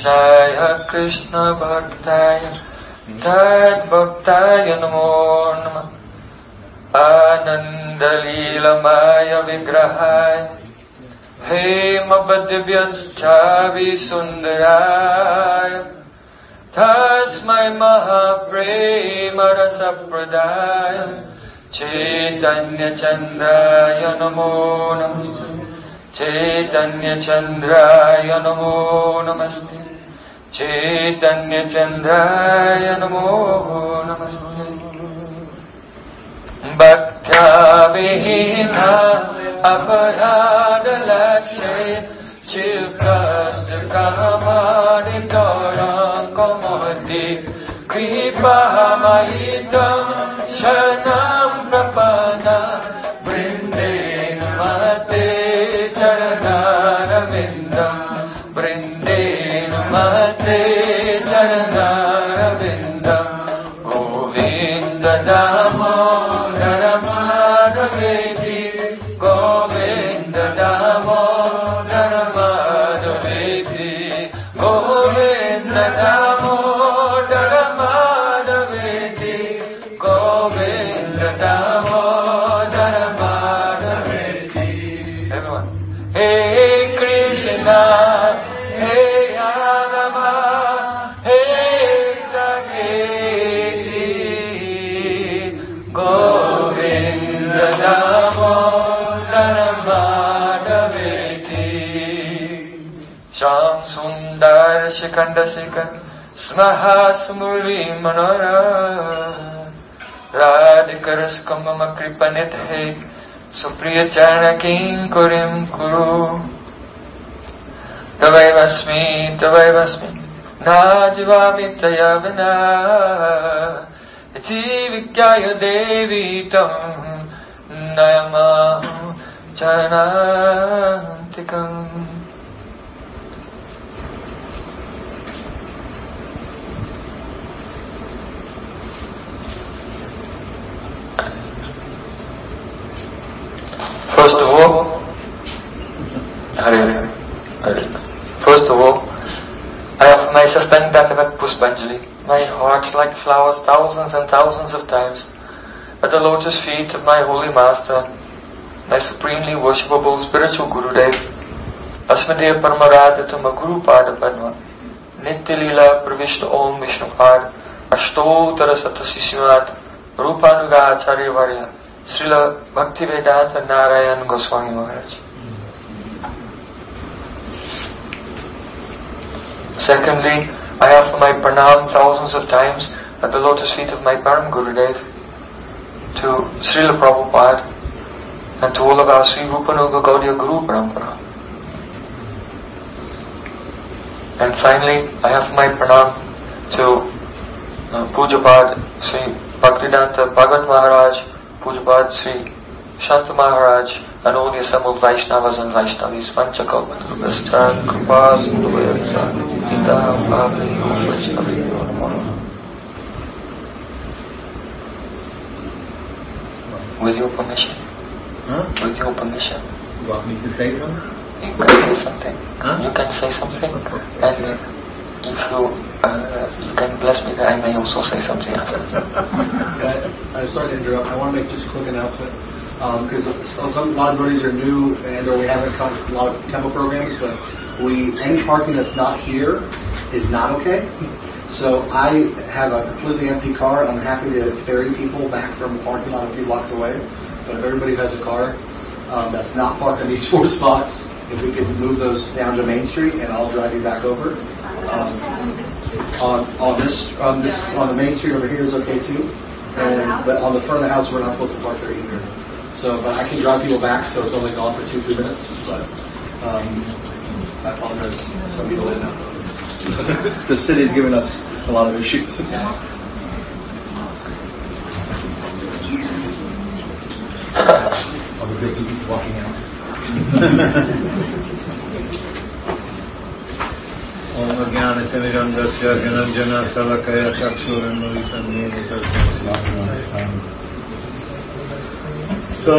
Krishnaya Krishna Bhaktaya Tad Bhaktaya Namo Namah Ananda Leela Maya Vigrahaya Hema Bhadivyanschavi Sundaraya Tasmai Mahaprema Rasa Pradaya Chaitanya Chandraya Namo Namaste Chaitanya Chandraya Namo Namaste Chaitanya Chandraya Namo Namaste Bhaktya Vihina Aparada Lakshay Chilkasta Kamadi Toram Komodi Kripa Mahitam Shanam Prapana Brinde Namaste Charanarvindam Brinde Namaste Charanarvindam Govinda Damodara Madhaveti Govinda Damodara Madhaveti Govinda Damodara Madhaveti Govinda Damodara Madhaveti. Everyone. Hey Krishna, hey Adama, hey Saketi, Govinda Damodara Madhaveti. Sham Sundar Shikanda Sikar Smaha Smuli Manora Radhikaras Kamama Kripanit Hai Supriya Charana Kinkurim Kuru Tavaivasmi Na Jivami Tayavana Iti Vikyaya Devi Tam Nayama Charanantikam. First of all, I offer my Sastang Dandavat Puspanjali, my heart like flowers thousands and thousands of times, at the lotus feet of my holy master, my supremely worshipable spiritual Gurudev, Asmadev Paramaradhatama Guru Pada Padma, Nitya Leela Pravishta Om Vishnupad, Ashtotara Satasishimat, Rupanuga Acharya Varya, Srila Bhaktivedanta Narayan Goswami Maharaj. Secondly, I offer my pranam thousands of times at the lotus feet of my Param Gurudev, to Srila Prabhupada, and to all of our Sri Rupanuga Gaudiya Guru Parampara. And finally, I offer my pranam to Pujapad Sri Bhaktivedanta Bhagat Maharaj, Pujapad Sri Shanta Maharaj, and all the assembled Vaishnavas and Vaishnavis. Vanchakalpatarubhascha Kripa Sindhuvayavcha Titam Bhavani Vaishnavi Namo. With your permission. With your permission. You want me to say something? You can say something. You can say something. And if you can bless me, I may also say something after. I'm sorry to interrupt. I want to make just a quick announcement. Because a lot of devotees are new and or we haven't come to a lot of temple programs, but any parking that's not here is not okay. So I have a completely empty car. I'm happy to ferry people back from the parking lot a few blocks away. But if everybody who has a car that's not parked in these 4 spots, if we could move those down to Main Street, and I'll drive you back over. On the Main Street over here is okay too. But on the front of the house, we're not supposed to park there either. So, but I can drive people back, so it's only gone for 2-3 minutes. But I apologize. Some people didn't know. The city's given us a lot of issues. All the good people walking out. Om Jnana Timirandasya Jananjana Salakaya Chaksuranmalitam Yena Sarvasya. So,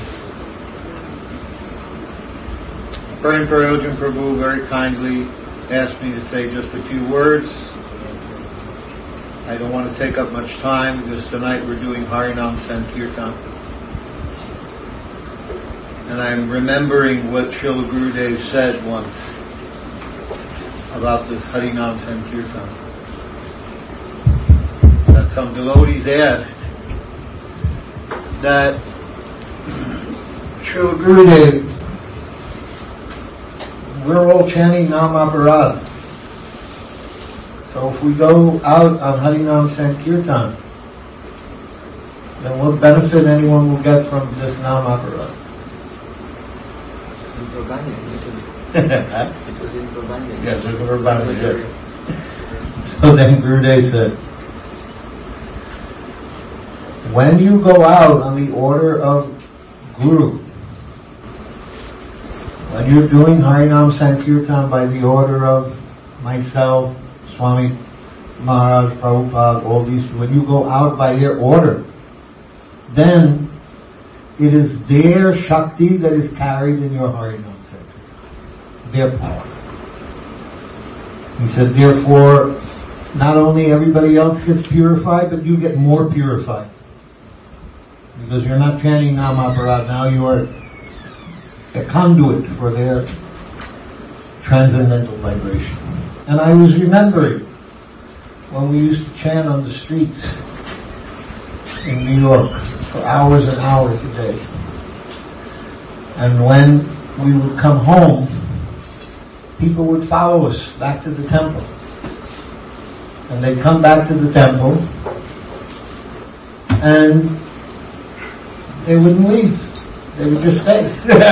Prem Prayojan Prabhu very kindly asked me to say just a few words. I don't want to take up much time because tonight we're doing Harinam Sankirtan. And I'm remembering what Srila Gurudev said once about this Harinam Sankirtan. That some devotees asked that Srila Gurudev, we're all chanting Nam Aparad. So if we go out on Harinam Sankirtan, then what benefit anyone will get from this Nam Aparad? It was in Prabhanya. Yes, it was Prabhanya. So then Gurudev said, when you go out on the order of Guru, when you're doing Harinam Sankirtan by the order of myself, Swami Maharaj, Prabhupada, all these, when you go out by their order, then it is their Shakti that is carried in your Harinam Sankirtan, their power. He said, therefore, not only everybody else gets purified, but you get more purified. Because you're not chanting Nam Aparad, now you are a conduit for their transcendental vibration. And I was remembering when we used to chant on the streets in New York for hours and hours a day. And when we would come home, people would follow us back to the temple. And they'd come back to the temple and they wouldn't leave. They would just stay.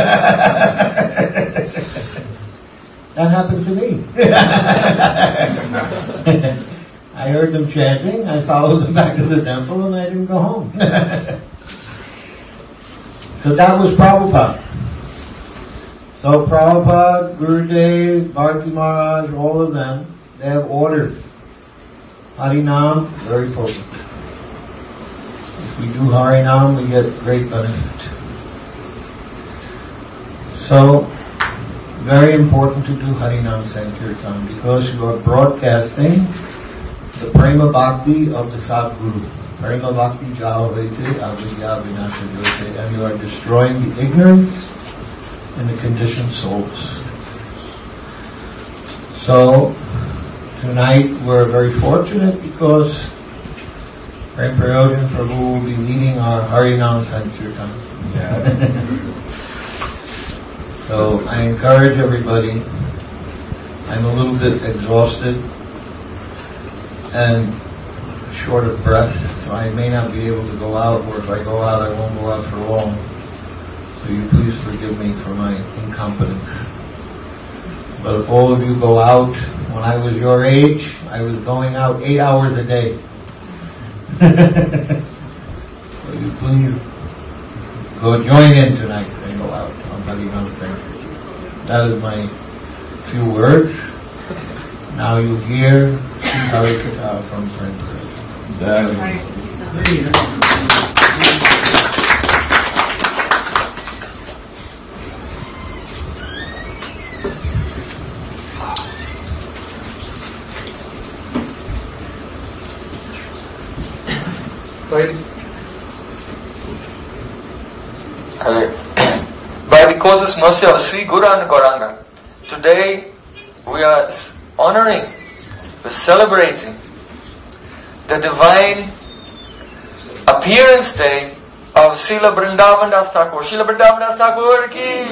That happened to me. I heard them chanting, I followed them back to the temple, and I didn't go home. So that was Prabhupada. So Prabhupada, Gurudev, Bharati Maharaj, all of them, they have ordered Harinam, very potent. If we do Harinam, we get great benefit. So, very important to do Harinam Sankirtan because you are broadcasting the Prema Bhakti of the Sadguru. Prema Bhakti Jahavete Avidya Vinashayote, and you are destroying the ignorance in the conditioned souls. So, tonight we're very fortunate because Prem Prayojan Prabhu will be leading our Harinam Sankirtan. So I encourage everybody. I'm a little bit exhausted and short of breath, so I may not be able to go out, or if I go out, I won't go out for long. So you please forgive me for my incompetence. But if all of you go out, when I was your age, I was going out 8 hours a day. So you please go join in tonight and go out on Harinam Sankirtan. That is my few words. Now you hear Sri Harikatha from Prem Prayojan. By the causeless mercy of Sri Gauranga Gauranga, today we are honoring, we're celebrating the divine appearance day of Srila Vrindavan Das Thakur. Srila Vrindavan Das Thakur ki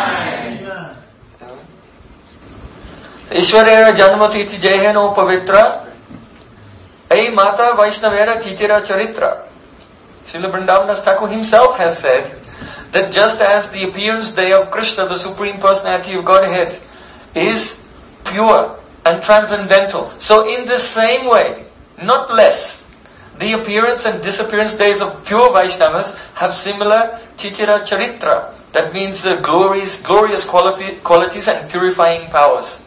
Ishwarera Janmatithi Jayheno Pavitra Ei Mata Vaishnavera Titira Charitra. Srila Vrindavan Das Thakur himself has said that just as the appearance day of Krishna, the Supreme Personality of Godhead, is pure and transcendental, so in the same way, not less, the appearance and disappearance days of pure Vaishnavas have similar Titira Charitra, that means the glorious qualities and purifying powers.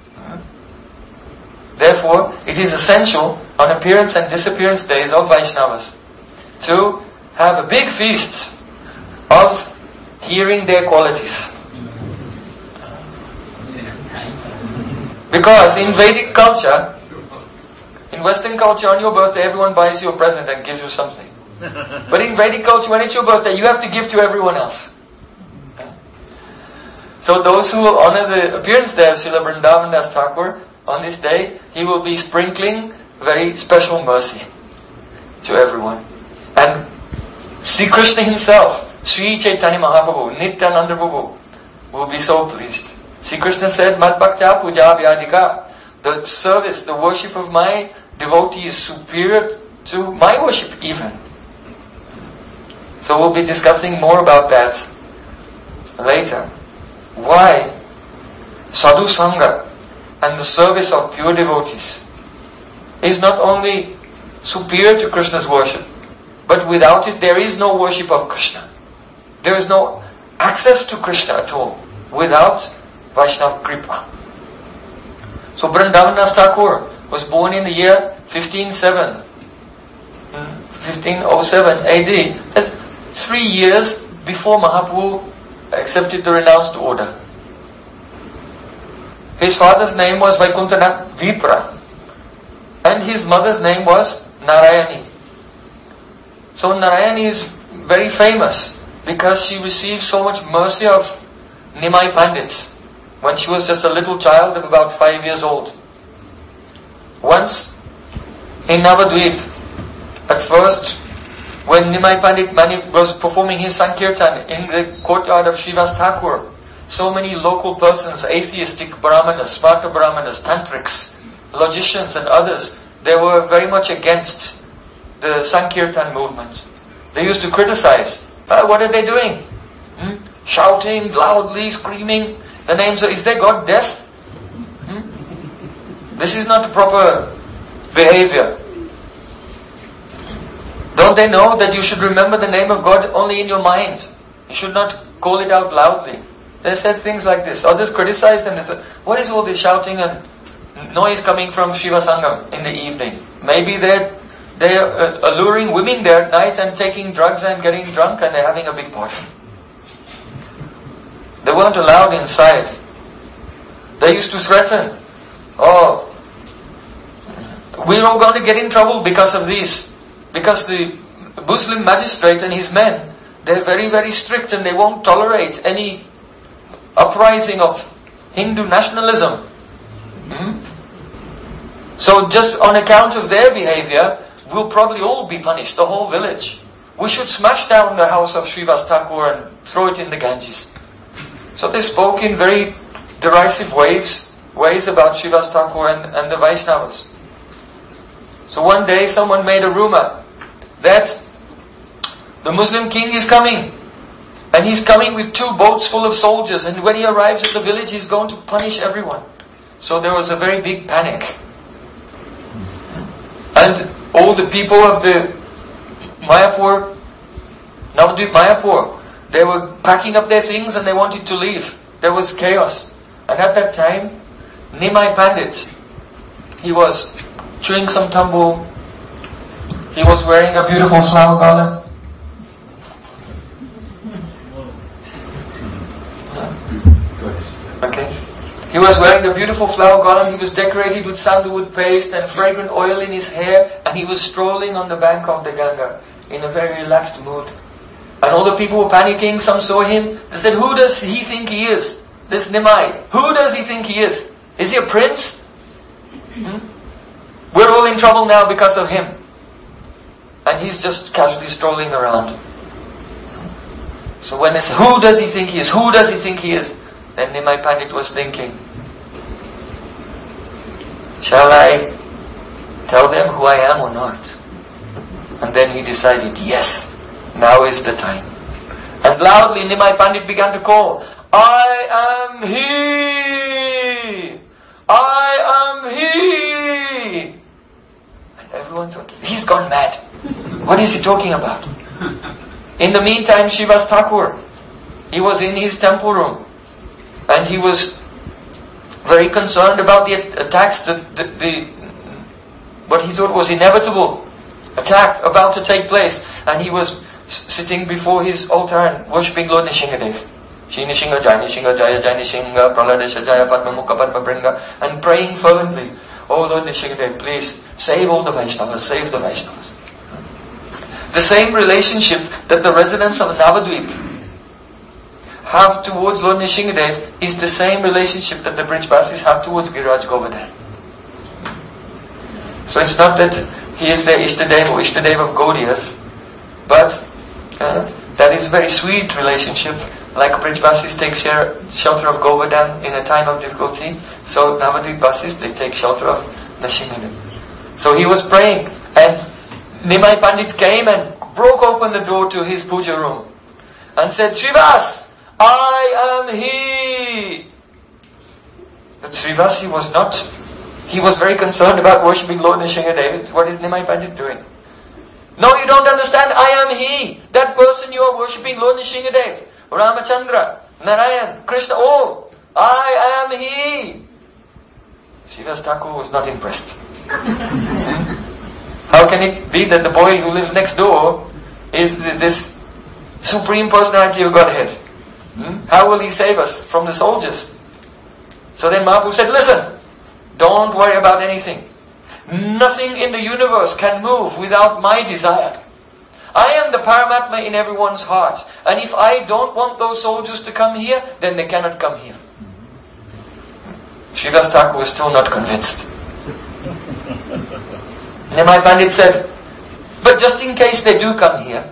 Therefore, it is essential on appearance and disappearance days of Vaishnavas to have a big feast of hearing their qualities. Because in Vedic culture, in Western culture, on your birthday, everyone buys you a present and gives you something. But in Vedic culture, when it's your birthday, you have to give to everyone else. So those who will honor the appearance day of Srila Vrindavan Das Thakur, on this day, he will be sprinkling very special mercy to everyone. And Sri Krishna himself, Sri Chaitanya Mahaprabhu, Nityananda Prabhu, will be so pleased. Sri Krishna said, Mad Bhaktya Puja Vyadika, the service, the worship of my devotee is superior to my worship even. So we'll be discussing more about that later. Why Sadhu Sangha and the service of pure devotees is not only superior to Krishna's worship, but without it there is no worship of Krishna. There is no access to Krishna at all without Vaishnava Kripa. So Vrindavan Das Thakur was born in the year 1507 AD. That's 3 years before Mahaprabhu accepted the renounced order. His father's name was Vaikuntanath Vipra and his mother's name was Narayani. So Narayani is very famous because she received so much mercy of Nimai Pandits when she was just a little child of about 5 years old. Once in Navadvip, at first, when Nimai Pandit was performing his Sankirtan in the courtyard of Srivas Thakur, so many local persons, atheistic Brahmanas, Smarta Brahmanas, Tantrics, logicians and others, they were very much against the Sankirtan movement. They used to criticize. What are they doing? Shouting loudly, screaming the names of, is their God deaf? This is not proper behavior. Don't they know that you should remember the name of God only in your mind? You should not call it out loudly. They said things like this. Others criticized them. They said, what is all this shouting and noise coming from Shiva Sangam in the evening? Maybe they're alluring women there at night and taking drugs and getting drunk and they're having a big party. They weren't allowed inside. They used to threaten, we're all going to get in trouble because of this. Because the Muslim magistrate and his men, they're very, very strict and they won't tolerate any uprising of Hindu nationalism. So just on account of their behavior, we'll probably all be punished, the whole village. We should smash down the house of Srivas Thakur and throw it in the Ganges. So they spoke in very derisive ways about Srivas Thakur and the Vaishnavas. So one day someone made a rumor that the Muslim king is coming. And he's coming with 2 boats full of soldiers. And when he arrives at the village, he's going to punish everyone. So there was a very big panic. And all the people of the Mayapur, Navadvip Mayapur, they were packing up their things and they wanted to leave. There was chaos. And at that time, Nimai Pandit, he was chewing some tambour. He was wearing a beautiful flower garland. Okay. He was wearing a beautiful flower garland. He was decorated with sandalwood paste and fragrant oil in his hair, and he was strolling on the bank of the Ganga in a very relaxed mood. And all the people were panicking. Some saw him. They said, who does he think he is? This Nimai. Who does he think he is? Is he a prince? We're all in trouble now because of him. And he's just casually strolling around. So when they say, who does he think he is? Who does he think he is? Then Nimai Pandit was thinking, shall I tell them who I am or not? And then he decided, yes, now is the time. And loudly Nimai Pandit began to call, I am he! I am he! And everyone thought, he's gone mad. What is he talking about? In the meantime, Srivas Thakur, he was in his temple room. And he was very concerned about the attacks, what he thought was inevitable attack about to take place. And he was sitting before his altar and worshipping Lord Nrsingadev. Shri Nishinga, Jai Nishinga, Jaya Jai Nishinga, Praladesha, Jaya Padma Mukha Padma Bringa, and praying fervently, oh Lord Nishingadev, please save all the Vaishnavas, save the Vaishnavas. The same relationship that the residents of Navadvip have towards Lord Nishingadev is the same relationship that the Brijbasis have towards Giriraj Govardhan. So it's not that he is their Ishtadev or Ishtadev of Gaudiyas, but that is a very sweet relationship. Like Brijbasis take shelter of Govardhan in a time of difficulty, so Navadvip Basis, they take shelter of Nishingadev. So he was praying, and Nimai Pandit came and broke open the door to his puja room and said, Srivas, I am he. But Srivas, he was very concerned about worshipping Lord Nishingadev. What is Nimai Pandit doing? No, you don't understand. I am he. That person you are worshipping, Lord Nishingadev, Ramachandra, Narayan, Krishna, all. I am he. Srivas Thakur was not impressed. How can it be that the boy who lives next door is this Supreme Personality of Godhead? How will he save us from the soldiers? So then Mahaprabhu said, listen, don't worry about anything. Nothing in the universe can move without my desire. I am the Paramatma in everyone's heart. And if I don't want those soldiers to come here, then they cannot come here. Srivas Thakur was still not convinced. Nimai Pandit said, but just in case they do come here,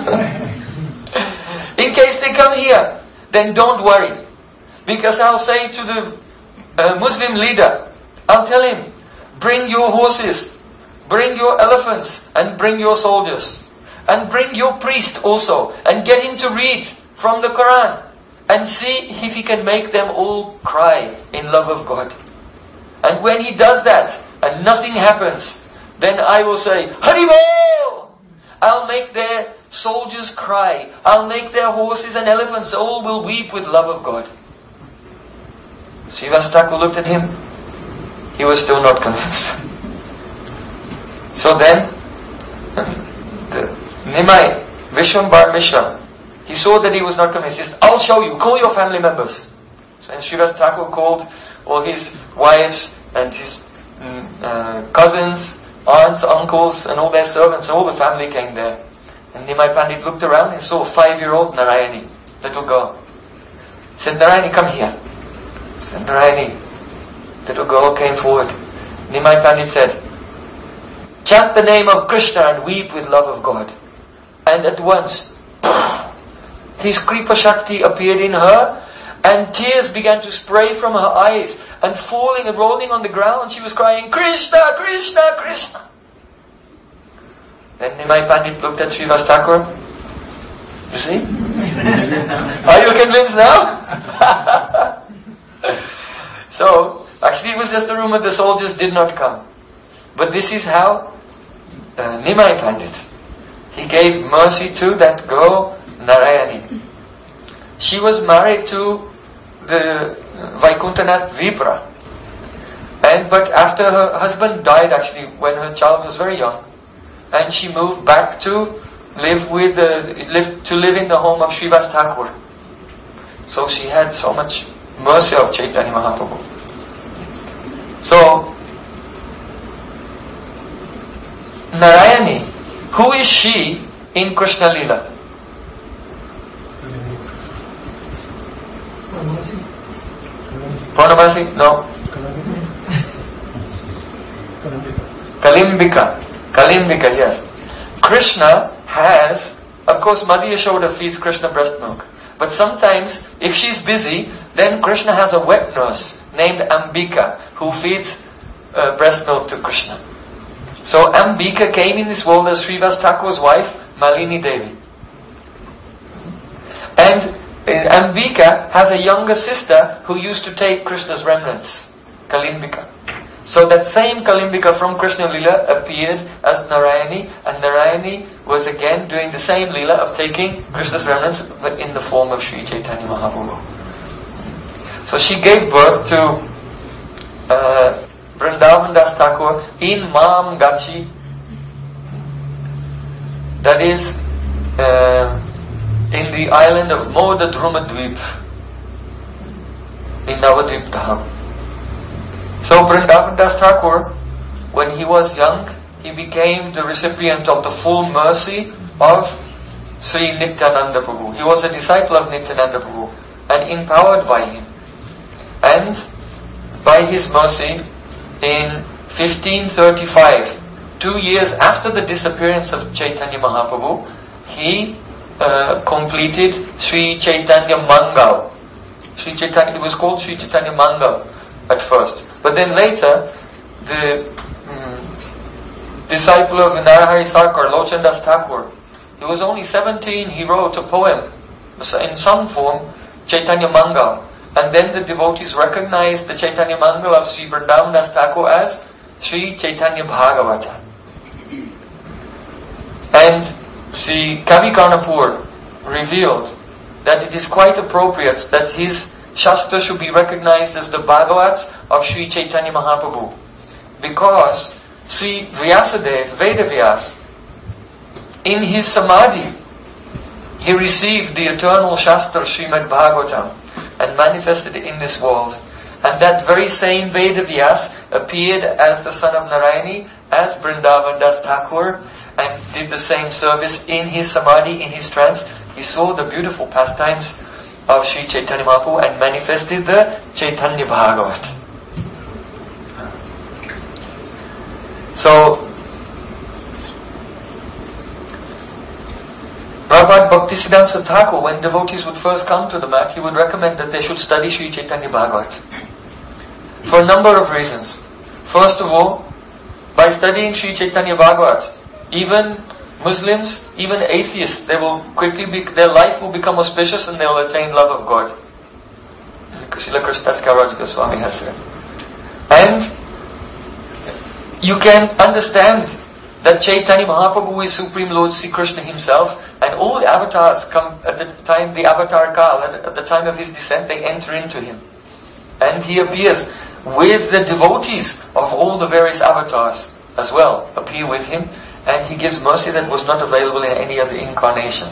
in case they come here, then don't worry. Because I'll say to the Muslim leader, I'll tell him, bring your horses, bring your elephants, and bring your soldiers. And bring your priest also, and get him to read from the Quran, and see if he can make them all cry in love of God. And when he does that, and nothing happens, then I will say, Haribol! I'll make their soldiers cry. I'll make their horses and elephants, all will weep with love of God. Srivas Thakur looked at him. He was still not convinced. So then, the Nimai, Vishwambar Mishra, he saw that he was not convinced. He said, I'll show you, call your family members. So and Srivas Thakur called all his wives and his cousins, aunts, uncles, and all their servants, all the family came there. And Nimai Pandit looked around and saw a 5-year-old Narayani, little girl. He said, Narayani, come here. He said, Narayani, little girl came forward. Nimai Pandit said, chant the name of Krishna and weep with love of God. And at once, his Kripa Shakti appeared in her, and tears began to spray from her eyes, and falling and rolling on the ground, she was crying, Krishna, Krishna, Krishna. Then Nimai Pandit looked at Srivas Thakur. You see? Are you convinced now? So, actually it was just a rumor, the soldiers did not come. But this is how Nimai Pandit, he gave mercy to that girl, Narayani. She was married to the Vaikuntanath Vipra. But after her husband died, actually, when her child was very young, and she moved back to live in the home of Srivas Thakur. So she had so much mercy of Chaitanya Mahaprabhu. So, Narayani, who is she in Krishna Leela? Purnamasi? No. Kalimbika. Kalimbika, yes. Krishna has, of course, Mother Yashoda feeds Krishna breast milk. But sometimes, if she's busy, then Krishna has a wet nurse named Ambika who feeds breast milk to Krishna. So Ambika came in this world as Srivas Thakur's wife, Malini Devi. And Ambika has a younger sister who used to take Krishna's remnants, Kalimbika. So that same Kalimbika from Krishna Leela appeared as Narayani, and Narayani was again doing the same Leela of taking Krishna's remnants, but in the form of Sri Chaitanya Mahaprabhu. So she gave birth to Vrindavan Das Thakur in Mam Gachi, that is in the island of Moda Drumadvip. in Navadvip Dham. So Vrindavan Das Thakur, when he was young, he became the recipient of the full mercy of Sri Nityananda Prabhu. He was a disciple of Nityananda Prabhu and empowered by him. And by his mercy, in 1535, 2 years after the disappearance of Chaitanya Mahaprabhu, he completed Sri Chaitanya Mangal. It was called Sri Chaitanya Mangal at first. But then later, the disciple of Narahari Sarkar, Lochan Das Thakur, he was only 17, he wrote a poem in some form, Chaitanya Mangal. And then the devotees recognized the Chaitanya Mangal of Sri Vrindavan Das Thakur as Sri Chaitanya Bhagavata. And Sri Kavi Karnapur revealed that it is quite appropriate that his Shastra should be recognized as the Bhagavat of Sri Chaitanya Mahaprabhu. Because Sri Vyasadeva, Vedavyas, in his Samadhi, he received the eternal Shastra Srimad Bhagavatam and manifested it in this world. And that very same Vedavyas appeared as the son of Narayani, as Vrindavan Das Thakur, and did the same service in his Samadhi, in his trance. He saw the beautiful pastimes of Sri Chaitanya Mahaprabhu and manifested the Chaitanya Bhagavat. So, Prabhupada Bhaktisiddhanta Thakur, when devotees would first come to the mat, he would recommend that they should study Sri Chaitanya Bhagavat. For a number of reasons. First of all, by studying Sri Chaitanya Bhagavat, even Muslims, even atheists, their life will become auspicious and they will attain love of God. Srila Krishnadas Kaviraj Goswami has said. And you can understand that Chaitanya Mahaprabhu is Supreme Lord Sri Krishna himself, and all the avatars come at the time, the avatar Kal, at the time of his descent, they enter into him. And he appears with the devotees of all the various avatars as well, appear with him, and he gives mercy that was not available in any other incarnation.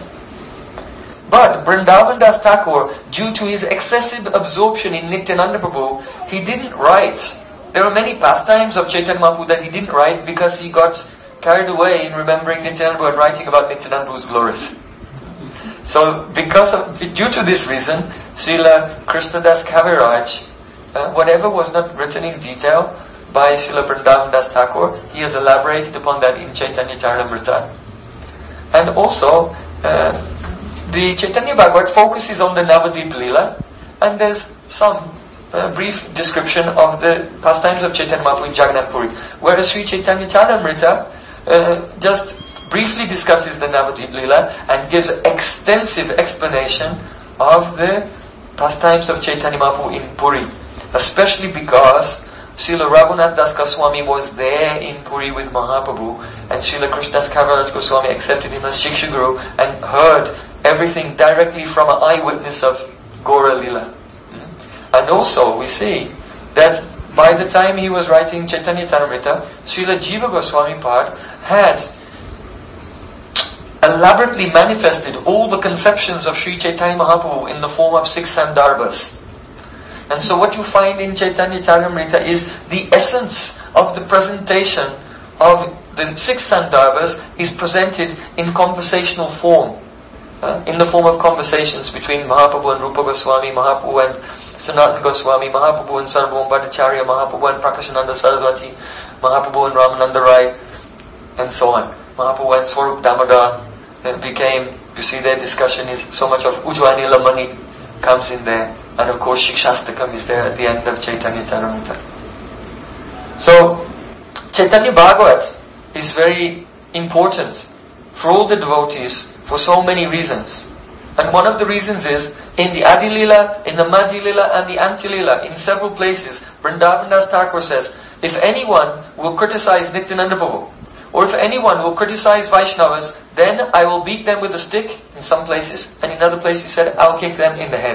But Vrindavan Das Thakur, due to his excessive absorption in Nityananda Prabhu, he didn't write. There are many pastimes of Chaitanya Mahaprabhu that he didn't write because he got carried away in remembering Nityananda Prabhu and writing about Nityananda Prabhu's glories. So, due to this reason, Srila Krishnadas Kaviraj, whatever was not written in detail by Srila Vrindavan Das Thakur, he has elaborated upon that in Chaitanya Charitamrita. And also, the Chaitanya Bhagavat focuses on the Navadvip Leela, and there's some brief description of the pastimes of Chaitanya Mahaprabhu in Jagannath Puri. Whereas Sri Chaitanya Charitamrita just briefly discusses the Navadvip Leela and gives extensive explanation of the pastimes of Chaitanya Mahaprabhu in Puri. Especially because Srila Raghunath Das Goswami was there in Puri with Mahaprabhu, and Srila Krishnadas Kaviraj Goswami accepted him as Shiksha Guru and heard everything directly from an eyewitness of Gaura Leela. And also we see that by the time he was writing Chaitanya Charitamrita, Srila Jiva Goswami Pad had elaborately manifested all the conceptions of Sri Chaitanya Mahaprabhu in the form of 6 sandarbhas. And so what you find in Chaitanya Charitamrita is the essence of the presentation of the 6 sandarbhas is presented in conversational form. In the form of conversations between Mahaprabhu and Rupa Goswami, Mahaprabhu and Sanatana Goswami, Mahaprabhu and Sarvabhauma Bhattacharya, Mahaprabhu and Prakashananda Saraswati, Mahaprabhu and Ramananda Rai, and so on. Mahaprabhu and Swarup Damodar became, you see their discussion is so much of Ujjvanila Mani comes in there. And of course Shikshastakam is there at the end of Chaitanya Charitamrita. So, Chaitanya Bhagavat is very important for all the devotees for so many reasons. And one of the reasons is, in the Adi Leela, in the Madhya Leela and the Antya Leela, in several places, Vrindavan Das Thakur says, if anyone will criticize Nityananda Prabhu, or if anyone will criticize Vaishnavas, then I will beat them with a stick in some places, and in other places he said, I'll kick them in the head.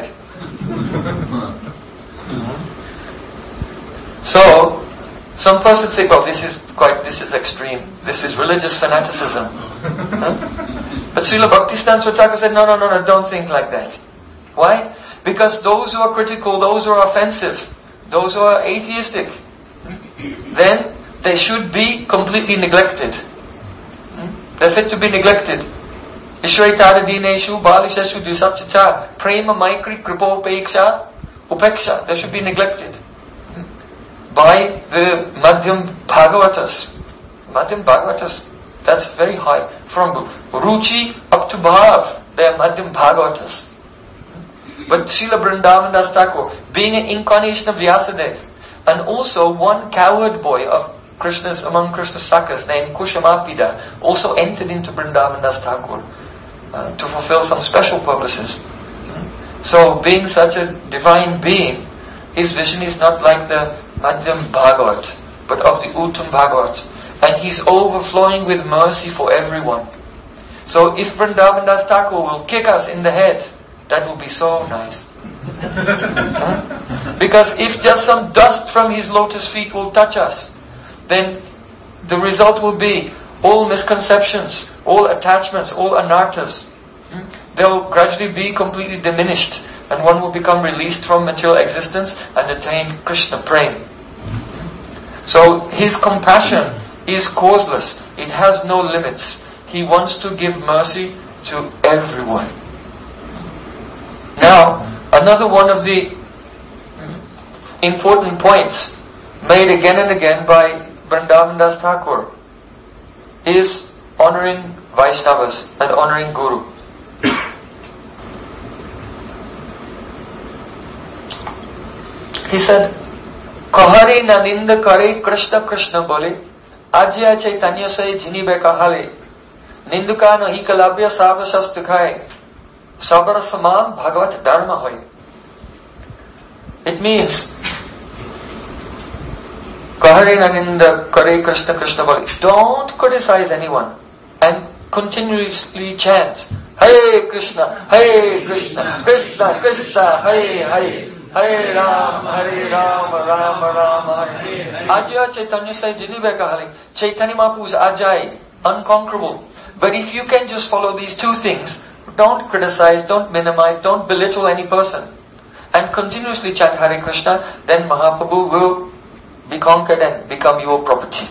So, some persons say, well, this is extreme. This is religious fanaticism. But Srila Bhaktisiddhanta Thakur said, no, don't think like that. Why? Because those who are critical, those who are offensive, those who are atheistic, then they should be completely neglected. They're fit to be neglected. Ishwaitara dineshu balisheshu dusatcha prema maikri kripopeksha upeksha. They should be neglected by the Madhyam Bhagavatas. Madhyam Bhagavatas, that's very high. From Ruchi up to Bhav, they are Madhyam Bhagavatas. But Srila Vrindavan Das Thakur, being an incarnation of Vyasadeva, and also one cowherd boy of Krishna's, among Krishna's sakas, named Kushamapida, also entered into Vrindavan Das Thakur to fulfill some special purposes. So, being such a divine being, his vision is not like the Madhyam Bhagavat, but of the Uttam Bhagavat. And he's overflowing with mercy for everyone. So, if Vrindavan Das Thakur will kick us in the head, that will be so nice. Because if just some dust from his lotus feet will touch us, then the result will be all misconceptions, all attachments, all anarthas. They'll gradually be completely diminished, and one will become released from material existence and attain Krishna Prem. So his compassion is causeless. It has no limits. He wants to give mercy to everyone. Now, another one of the important points made again and again by Vrindavan Das Thakur is honoring Vaishnavas and honoring Guru. He said, Kahare na ninda kare Krishna Krishna bole, Ajya Chaitanya say jinibe kahale, Ninduka no hikalabhya sava shastra khai, Sabara saman bhagavat dharma hoy. It means, Kahare na ninda kare Krishna Krishna bole. Don't criticize anyone and continuously chant, Hare Krishna, Krishna Krishna, Hare. Hare Ram, Ram Ram, Hare. Ajya Chaitanya say jinibe kahale. Chaitanya Mahaprabhu is Ajay, unconquerable. But if you can just follow these two things, don't criticize, don't minimize, don't belittle any person, and continuously chant Hare Krishna, then Mahaprabhu will be conquered and become your property.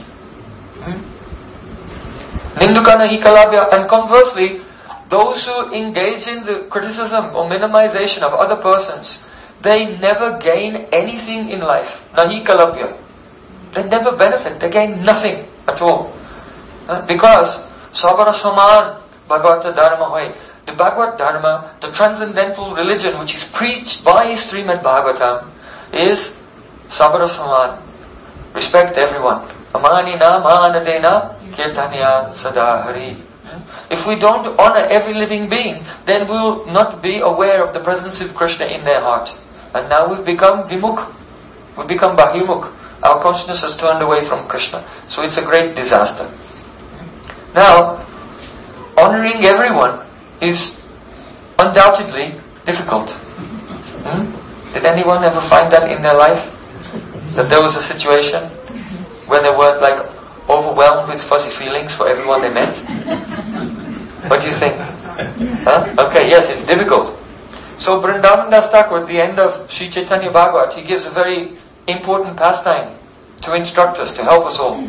Nindukana hikalabhya. And conversely, those who engage in the criticism or minimization of other persons, they never gain anything in life. Nahikalabhya. They never benefit. They gain nothing at all. Because Sabara Saman Bhagavata Dharma hoy. The Bhagavad Dharma, the transcendental religion which is preached by Srimad Bhagavatam, is Sabara Saman. Respect everyone. Amanina manadena kirtanya sadahari. If we don't honor every living being, then we will not be aware of the presence of Krishna in their heart. And now we've become vimukh. We've become bahimukh. Our consciousness has turned away from Krishna. So it's a great disaster. Now, honoring everyone is undoubtedly difficult. Did anyone ever find that in their life? That there was a situation where they weren't like overwhelmed with fuzzy feelings for everyone they met? What do you think? Okay, yes, it's difficult. So Vrindavan Das Thakur, at the end of Sri Chaitanya Bhagavat, he gives a very important pastime to instruct us, to help us all.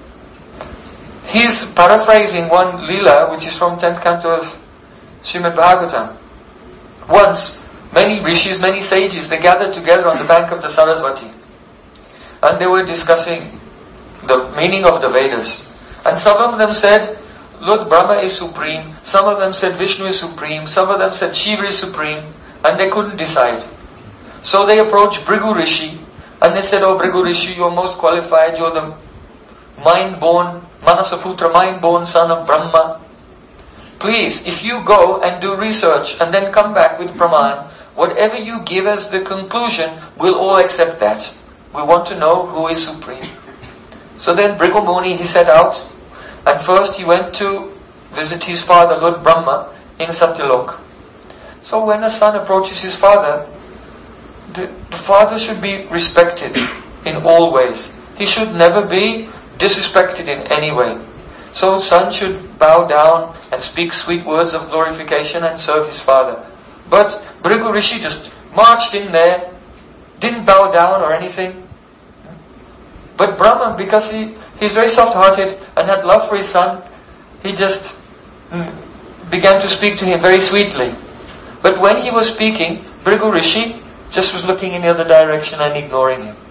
He's paraphrasing one Leela, which is from 10th canto of Srimad Bhagavatam. Once, many rishis, many sages, they gathered together on the bank of the Saraswati. And they were discussing the meaning of the Vedas. And some of them said, Lord Brahma is supreme. Some of them said Vishnu is supreme. Some of them said Shiva is supreme. And they couldn't decide. So they approached Bhrigu Rishi. And they said, Oh Bhrigu Rishi, you're most qualified. You're the mind-born, Manasaputra, mind-born son of Brahma. Please, if you go and do research and then come back with Praman, whatever you give as the conclusion, we'll all accept that. We want to know who is supreme. So then Bhrigu Muni, he set out. And first he went to visit his father, Lord Brahma, in Satyalok. So when a son approaches his father, the father should be respected in all ways. He should never be disrespected in any way. So son should bow down and speak sweet words of glorification and serve his father. But Bhrigu Rishi just marched in there, didn't bow down or anything. But Brahma, because he's very soft-hearted and had love for his son, he just began to speak to him very sweetly. But when he was speaking, Bhrigu Rishi just was looking in the other direction and ignoring him.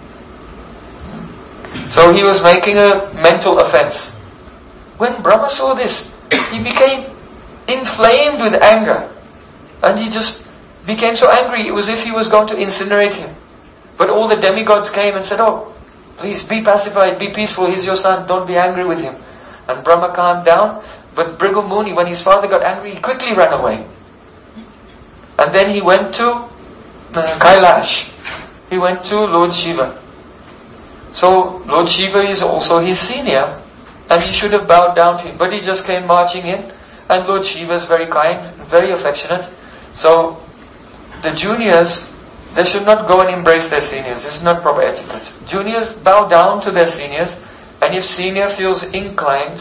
So he was making a mental offense. When Brahma saw this, he became inflamed with anger. And he just became so angry, it was as if he was going to incinerate him. But all the demigods came and said, "Oh, please be pacified, be peaceful, he's your son, don't be angry with him." And Brahma calmed down, but Bhrigu Muni, when his father got angry, he quickly ran away. And then he went to Kailash. He went to Lord Shiva. So Lord Shiva is also his senior, and he should have bowed down to him, but he just came marching in, and Lord Shiva is very kind, very affectionate. So the juniors, they should not go and embrace their seniors. This is not proper etiquette. Juniors bow down to their seniors, and if senior feels inclined,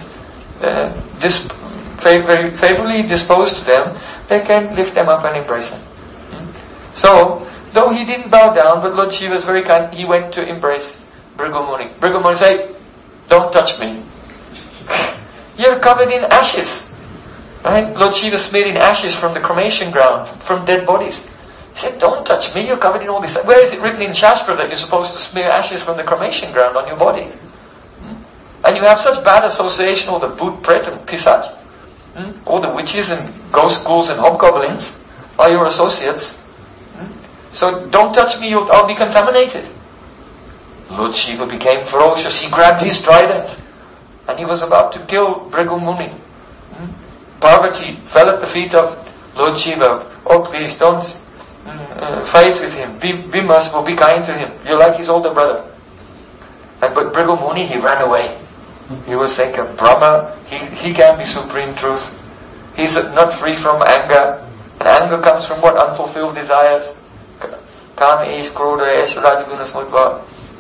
very favorably disposed to them, they can lift them up and embrace them. So, though he didn't bow down, but Lord Shiva is very kind, he went to embrace Bhrigu Muni. Bhrigu Muni said, "Don't touch me. You're covered in ashes." Right? Lord Shiva smeared in ashes from the cremation ground, from dead bodies. He said, "Don't touch me, you're covered in all this." Where is it written in Shastra that you're supposed to smear ashes from the cremation ground on your body? And you have such bad association with the Bhoot, Pret and Pisach. All the witches and ghost ghouls and hobgoblins are your associates. So don't touch me, I'll be contaminated. Lord Shiva became ferocious. He grabbed his trident and he was about to kill Bhrigu Muni. Parvati fell at the feet of Lord Shiva. "Oh, please don't fight with him. Be merciful, be kind to him. You're like his older brother." But Bhrigu Muni, he ran away. He was thinking, Brahma, he can be supreme truth. He's not free from anger. And anger comes from what? Unfulfilled desires. Kama esh, krodha esh, rajaguna smutva.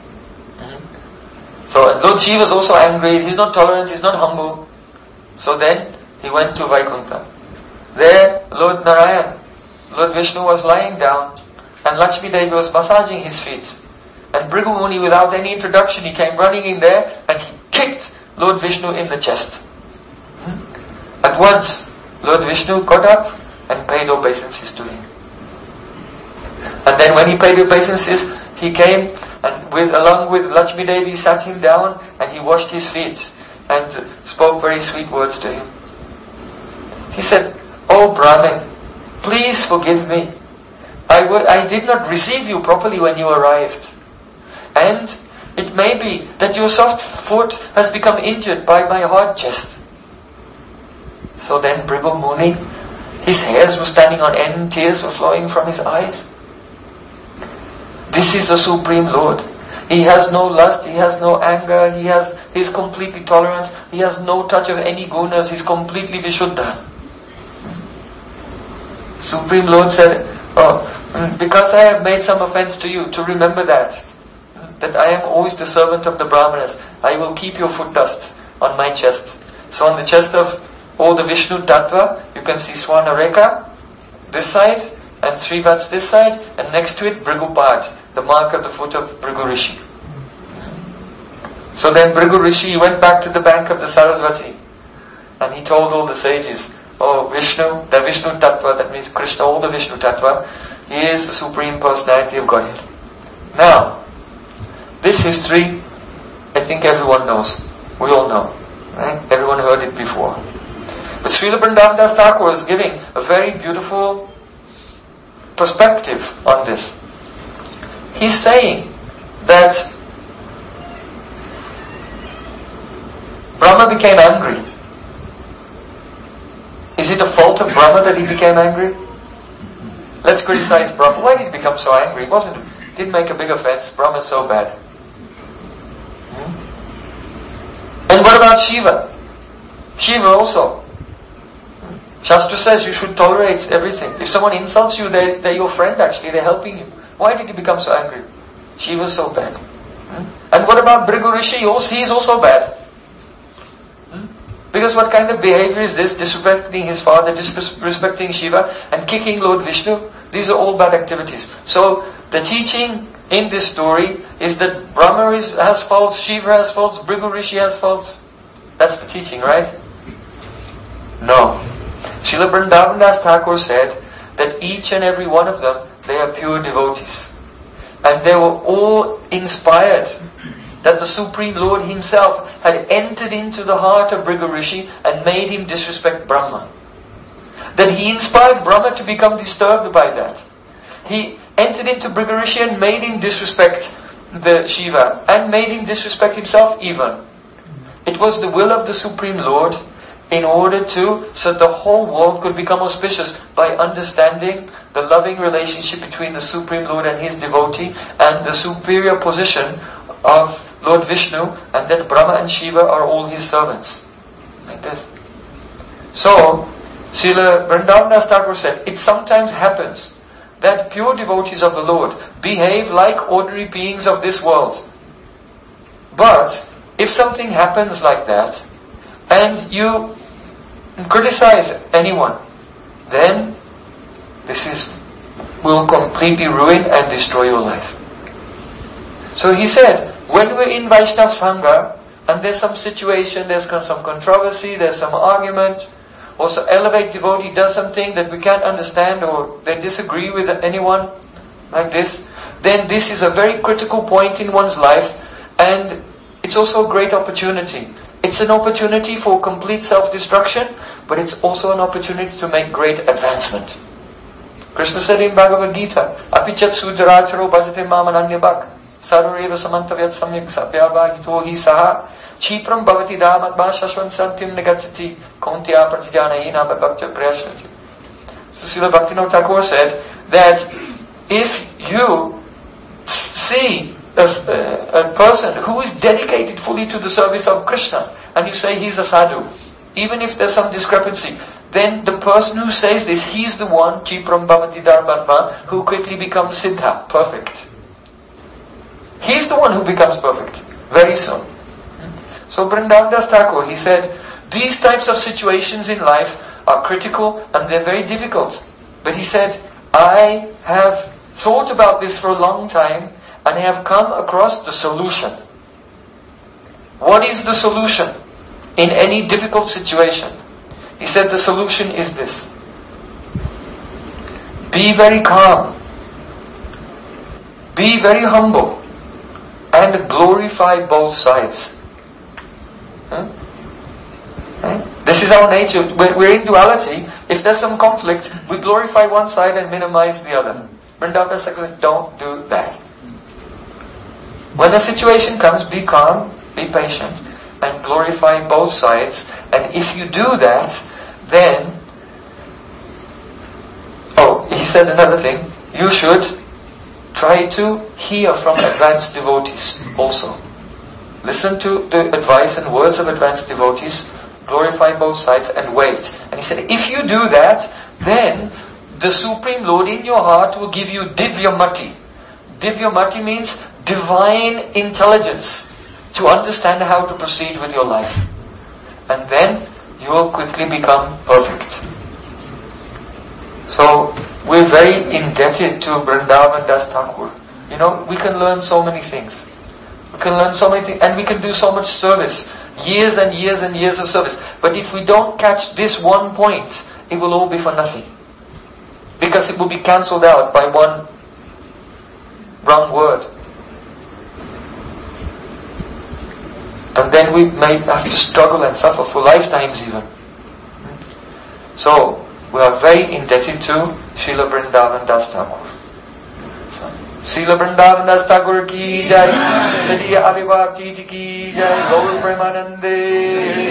So Lord Shiva is also angry. He's not tolerant, he's not humble. So then he went to Vaikuntha. There Lord Narayan, Lord Vishnu was lying down, and Lakshmi Devi was massaging his feet. And Bhrigu Muni, without any introduction, he came running in there and he kicked Lord Vishnu in the chest. At once, Lord Vishnu got up and paid obeisances to him. And then when he paid obeisances, he came and along with Lakshmi Devi sat him down and he washed his feet and spoke very sweet words to him. He said, "Oh Brahmin, please forgive me. I did not receive you properly when you arrived. And it may be that your soft foot has become injured by my hard chest." So then Bhrigu Muni, his hairs were standing on end, tears were flowing from his eyes. This is the Supreme Lord. He has no lust, he has no anger, he is completely tolerant, he has no touch of any gunas, he's completely Vishuddha. Supreme Lord said, "Oh, because I have made some offense to you, to remember that I am always the servant of the Brahmanas, I will keep your foot dust on my chest." So on the chest of all the Vishnu Tattva, you can see Swarnarekha, this side, and Srivats this side, and next to it Bhrigupad, the mark of the foot of Bhrigu Rishi. So then Bhrigu Rishi went back to the bank of the Sarasvati, and he told all the sages, "Oh, Vishnu, the Vishnu Tattva, that means Krishna, all the Vishnu Tattva, he is the Supreme Personality of Godhead." Now, this history, I think everyone knows. We all know. Right? Everyone heard it before. But Srila Vrindavan Das Thakur is giving a very beautiful perspective on this. He's saying that Brahma became angry. Is it a fault of Brahma that he became angry? Let's criticize Brahma. Why did he become so angry? Didn't make a big offense. Brahma is so bad. And what about Shiva? Shiva also. Shastra says you should tolerate everything. If someone insults you, they're your friend actually, they're helping you. Why did he become so angry? Shiva is so bad. And what about Bhrigu Rishi? He is also bad. Because what kind of behavior is this? Disrespecting his father, disrespecting Shiva, and kicking Lord Vishnu. These are all bad activities. So the teaching in this story is that Brahma has faults, Shiva has faults, Bhrigu Rishi has faults. That's the teaching, right? No. Srila Vrindavan Das Thakur said that each and every one of them, they are pure devotees. And they were all inspired that the Supreme Lord Himself had entered into the heart of Bhrigu Rishi and made him disrespect Brahma. That He inspired Brahma to become disturbed by that. He entered into Bhrigu Rishi and made him disrespect the Shiva and made him disrespect himself even. It was the will of the Supreme Lord in order so that the whole world could become auspicious by understanding the loving relationship between the Supreme Lord and His devotee and the superior position of Lord Vishnu, and that Brahma and Shiva are all His servants. Like this. So, Srila Vrindavan Das Thakur said, it sometimes happens that pure devotees of the Lord behave like ordinary beings of this world. But, if something happens like that, and you criticize anyone, then this will completely ruin and destroy your life. So he said, when we're in Vaishnav Sangha, and there's some situation, there's some controversy, there's some argument, or some elevate devotee does something that we can't understand, or they disagree with anyone, like this, then this is a very critical point in one's life, and it's also a great opportunity. It's an opportunity for complete self-destruction, but it's also an opportunity to make great advancement. Krishna said in Bhagavad Gita, Apichat sujaracharo bhajate mamananyabhak sarureva samantavyat samyak sapyavahito hi saha chipram bhavati dhamatma shashvam santim negachati kontya pratijanaina bhakta prayashrati. So Srila Bhaktivinoda Thakur said that if you see a person who is dedicated fully to the service of Krishna, and you say he's a sadhu, even if there's some discrepancy, then the person who says this, he's the one, Chipram Bhavati Dharmatma, who quickly becomes Siddha, perfect. He's the one who becomes perfect, very soon. So Vrindavan Das Thakur, he said, these types of situations in life are critical and they're very difficult. But he said, I have thought about this for a long time, and I have come across the solution. What is the solution in any difficult situation? He said the solution is this. Be very calm. Be very humble. And glorify both sides. This is our nature. When we're in duality, if there's some conflict, we glorify one side and minimize the other. Vrindavan said, don't do that. When a situation comes, be calm, be patient, and glorify both sides. And if you do that, then, he said another thing, you should try to hear from advanced devotees also. Listen to the advice and words of advanced devotees, glorify both sides, and wait. And he said, if you do that, then the Supreme Lord in your heart will give you Divyamati. Divyamati means divine intelligence to understand how to proceed with your life. And then you will quickly become perfect. So, we're very indebted to Vrindavan Das Thakur. We can learn so many things. We can learn so many things, and we can do so much service. Years and years and years of service. But if we don't catch this one point, it will all be for nothing. Because it will be cancelled out by one wrong word. And then we may have to struggle and suffer for lifetimes even. So, we are very indebted to Srila Vrindavan Das Thakur. Srila Vrindavan Das Thakur ki jai, Tadiya Abhibhav Tiji ki jai, Gaur Premanande.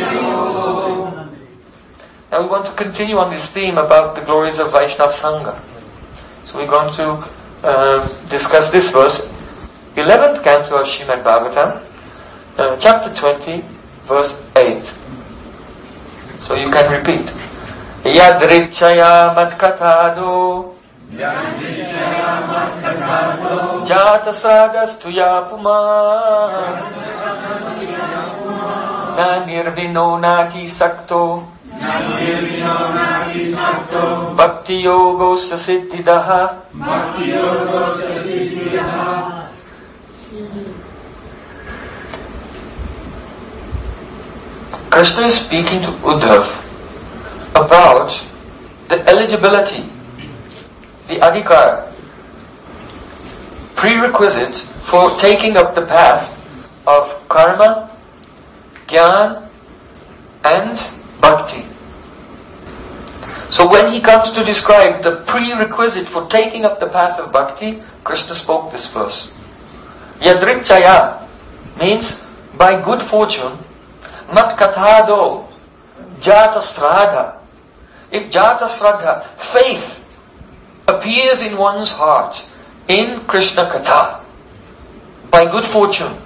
Now we want to continue on this theme about the glories of Vaishnav Sangha. So we're going to discuss this verse, 11th canto of Srimad Bhagavatam, chapter 20, verse 8. So you can repeat. Yadrichaya matkatado Jata sadastuya puma Na nirvino nati sakto. Bhakti yogo sasiddhidaha. Krishna is speaking to Uddhav about the eligibility, the adhikar, prerequisite for taking up the path of karma, jnana and bhakti. So when he comes to describe the prerequisite for taking up the path of bhakti, Krishna spoke this verse. Yadrichaya means by good fortune, mat kathado jata sraddha. If jata sraddha, faith, appears in one's heart in Krishna Katha, by good fortune,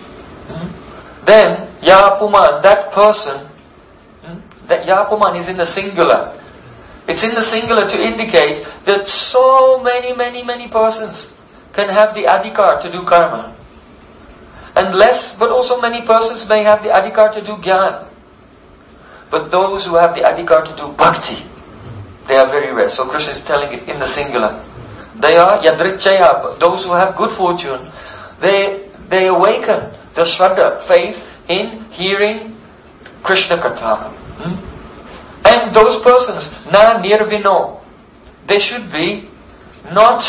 then Yapuman, that person, that Yapuman is in the singular. It's in the singular to indicate that so many persons can have the adhikar to do karma. And less, but also many persons may have the adhikar to do jnana. But those who have the adhikar to do bhakti, they are very rare. So Krishna is telling it in the singular. They are yadrichaya, those who have good fortune. They awaken the shraddha, faith, in hearing Krishna Katha. And those persons, na nirvino, they should be not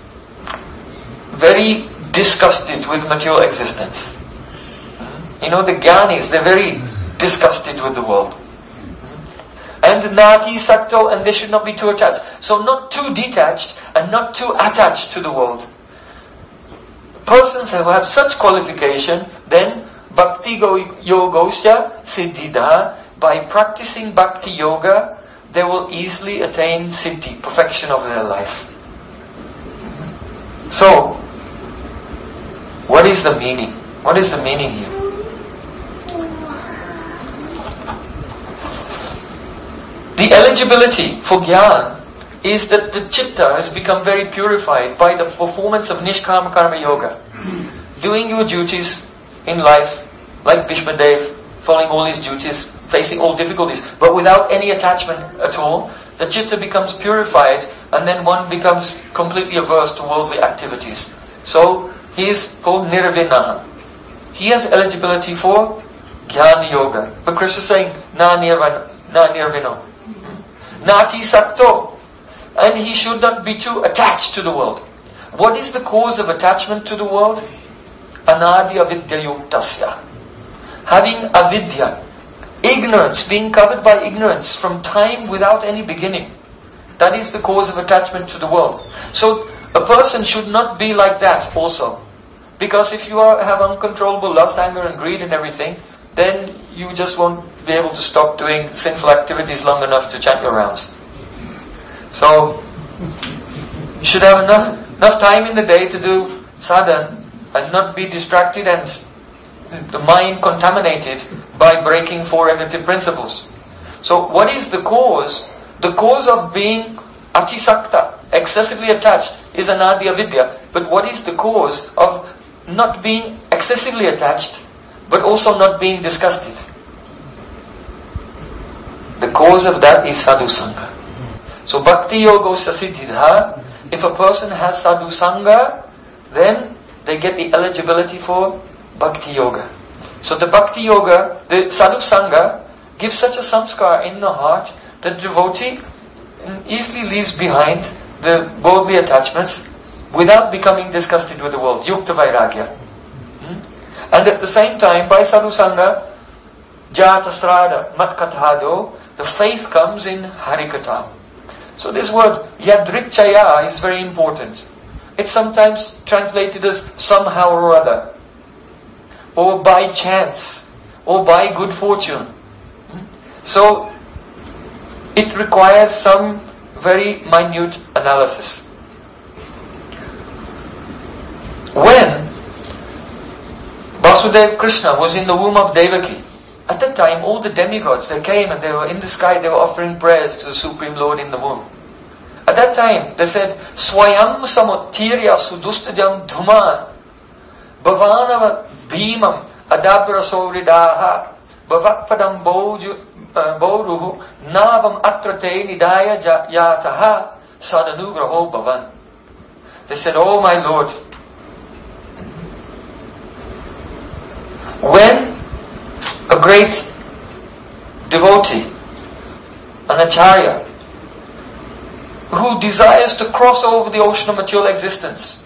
very disgusted with material existence. You know, the jnanis, they're very disgusted with the world. And nati sakto, and they should not be too attached. So not too detached and not too attached to the world. Persons who have such qualification, then bhakti yogosya siddhida, by practicing bhakti yoga, they will easily attain siddhi, perfection of their life. So, what is the meaning? What is the meaning here? The eligibility for jnana is that the chitta has become very purified by the performance of nishkama karma yoga. Doing your duties in life, like Bhishmadev, following all his duties, facing all difficulties, but without any attachment at all, the chitta becomes purified and then one becomes completely averse to worldly activities. So, he is called nirvinaha. He has eligibility for jnana yoga. But Krishna is saying, na nirvino. Nati sakto. And he should not be too attached to the world. What is the cause of attachment to the world? Anadi avidya yuktasya. Having avidya, ignorance, being covered by ignorance from time without any beginning. That is the cause of attachment to the world. So, a person should not be like that also. Because if you have uncontrollable lust, anger and greed and everything, then you just won't be able to stop doing sinful activities long enough to chant your rounds. So, you should have enough time in the day to do sadhana and not be distracted and the mind contaminated by breaking four negative principles. So, what is the cause? The cause of being atisakta, excessively attached, is anadi avidya. But what is the cause of not being excessively attached, but also not being disgusted? The cause of that is sadhu sangha. So bhakti yoga sasiddhidha, if a person has sadhu sangha, then they get the eligibility for bhakti yoga. So the bhakti yoga, the sadhu sangha, gives such a samskar in the heart that the devotee easily leaves behind the worldly attachments without becoming disgusted with the world. Yukta vairagya. And at the same time, by sadhu sangha, jata sraddha mat kathado, the faith comes in harikatha. So this word yadrichaya is very important. It's sometimes translated as somehow or other, or by chance, or by good fortune. So it requires some very minute analysis. When Vasudeva Krishna was in the womb of Devaki, at that time all the demigods, they came and they were in the sky, they were offering prayers to the Supreme Lord in the womb. At that time they said, Swayam samuttirya sudustajam dhuman bhavanava bhimam adabra sauridaha bhavakpadam boruhu navam atrate nidaya yataha sadanugraho bhavan. They said, "Oh my Lord, when a great devotee, an acharya, who desires to cross over the ocean of material existence,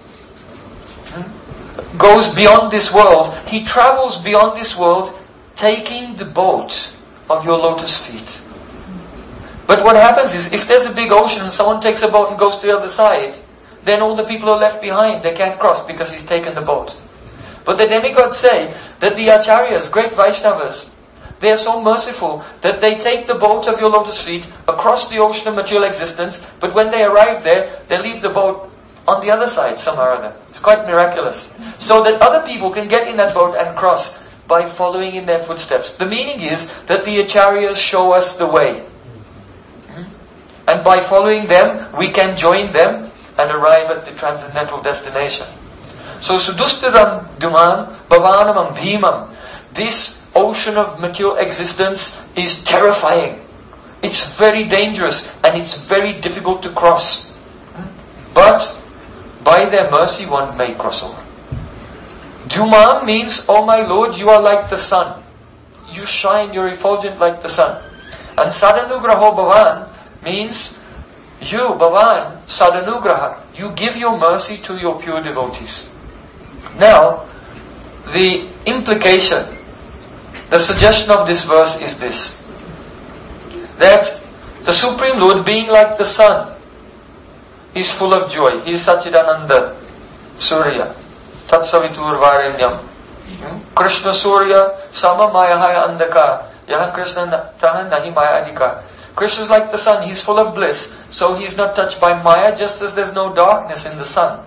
goes beyond this world, he travels beyond this world taking the boat of your lotus feet. But what happens is, if there's a big ocean and someone takes a boat and goes to the other side, then all the people are left behind. They can't cross because he's taken the boat. But the demigods say that the acharyas, great Vaishnavas, they are so merciful that they take the boat of your lotus feet across the ocean of material existence, but when they arrive there, they leave the boat on the other side somehow or other. It's quite miraculous. So that other people can get in that boat and cross by following in their footsteps. The meaning is that the acharyas show us the way. And by following them, we can join them and arrive at the transcendental destination. So Sudustiram Duman Bhavanamam Bhimam. This ocean of material existence is terrifying. It's very dangerous and it's very difficult to cross. But by their mercy one may cross over. Dhumam means, "Oh my Lord, you are like the sun. You shine, you're effulgent like the sun." And Sadanugraho Bhavan means, you, Bhavan, Sadanugraha, you give your mercy to your pure devotees. Now, the implication, the suggestion of this verse is this: that the Supreme Lord, being like the sun, is full of joy. He is Sachidananda Surya. Tatsavitur Varenyam. Krishna Surya Sama Mayahaya Andaka. Yahan Krishna Tahan Nahi Maya Adhika. Krishna is like the sun. He is full of bliss. So he is not touched by Maya, just as there is no darkness in the sun.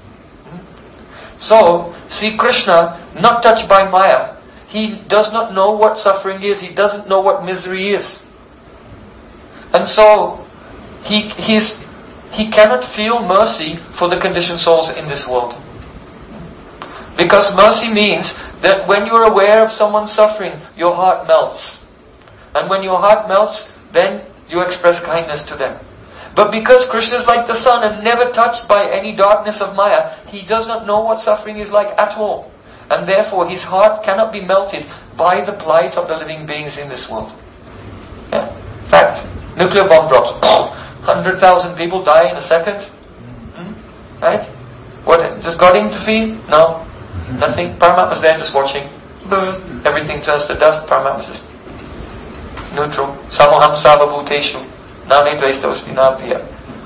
So, see Krishna not touched by Maya. He does not know what suffering is. He doesn't know what misery is. And so, he cannot feel mercy for the conditioned souls in this world. Because mercy means that when you're aware of someone's suffering, your heart melts. And when your heart melts, then you express kindness to them. But because Krishna is like the sun and never touched by any darkness of Maya, he does not know what suffering is like at all. And therefore his heart cannot be melted by the plight of the living beings in this world. Yeah. In fact, nuclear bomb drops. 100,000 people die in a second. Right? What, does God intervene? No. Nothing. Paramatma is there just watching. Everything turns to dust. Paramatma is just neutral. Samoham savabhuteshu. Name dvaistavasti napiya.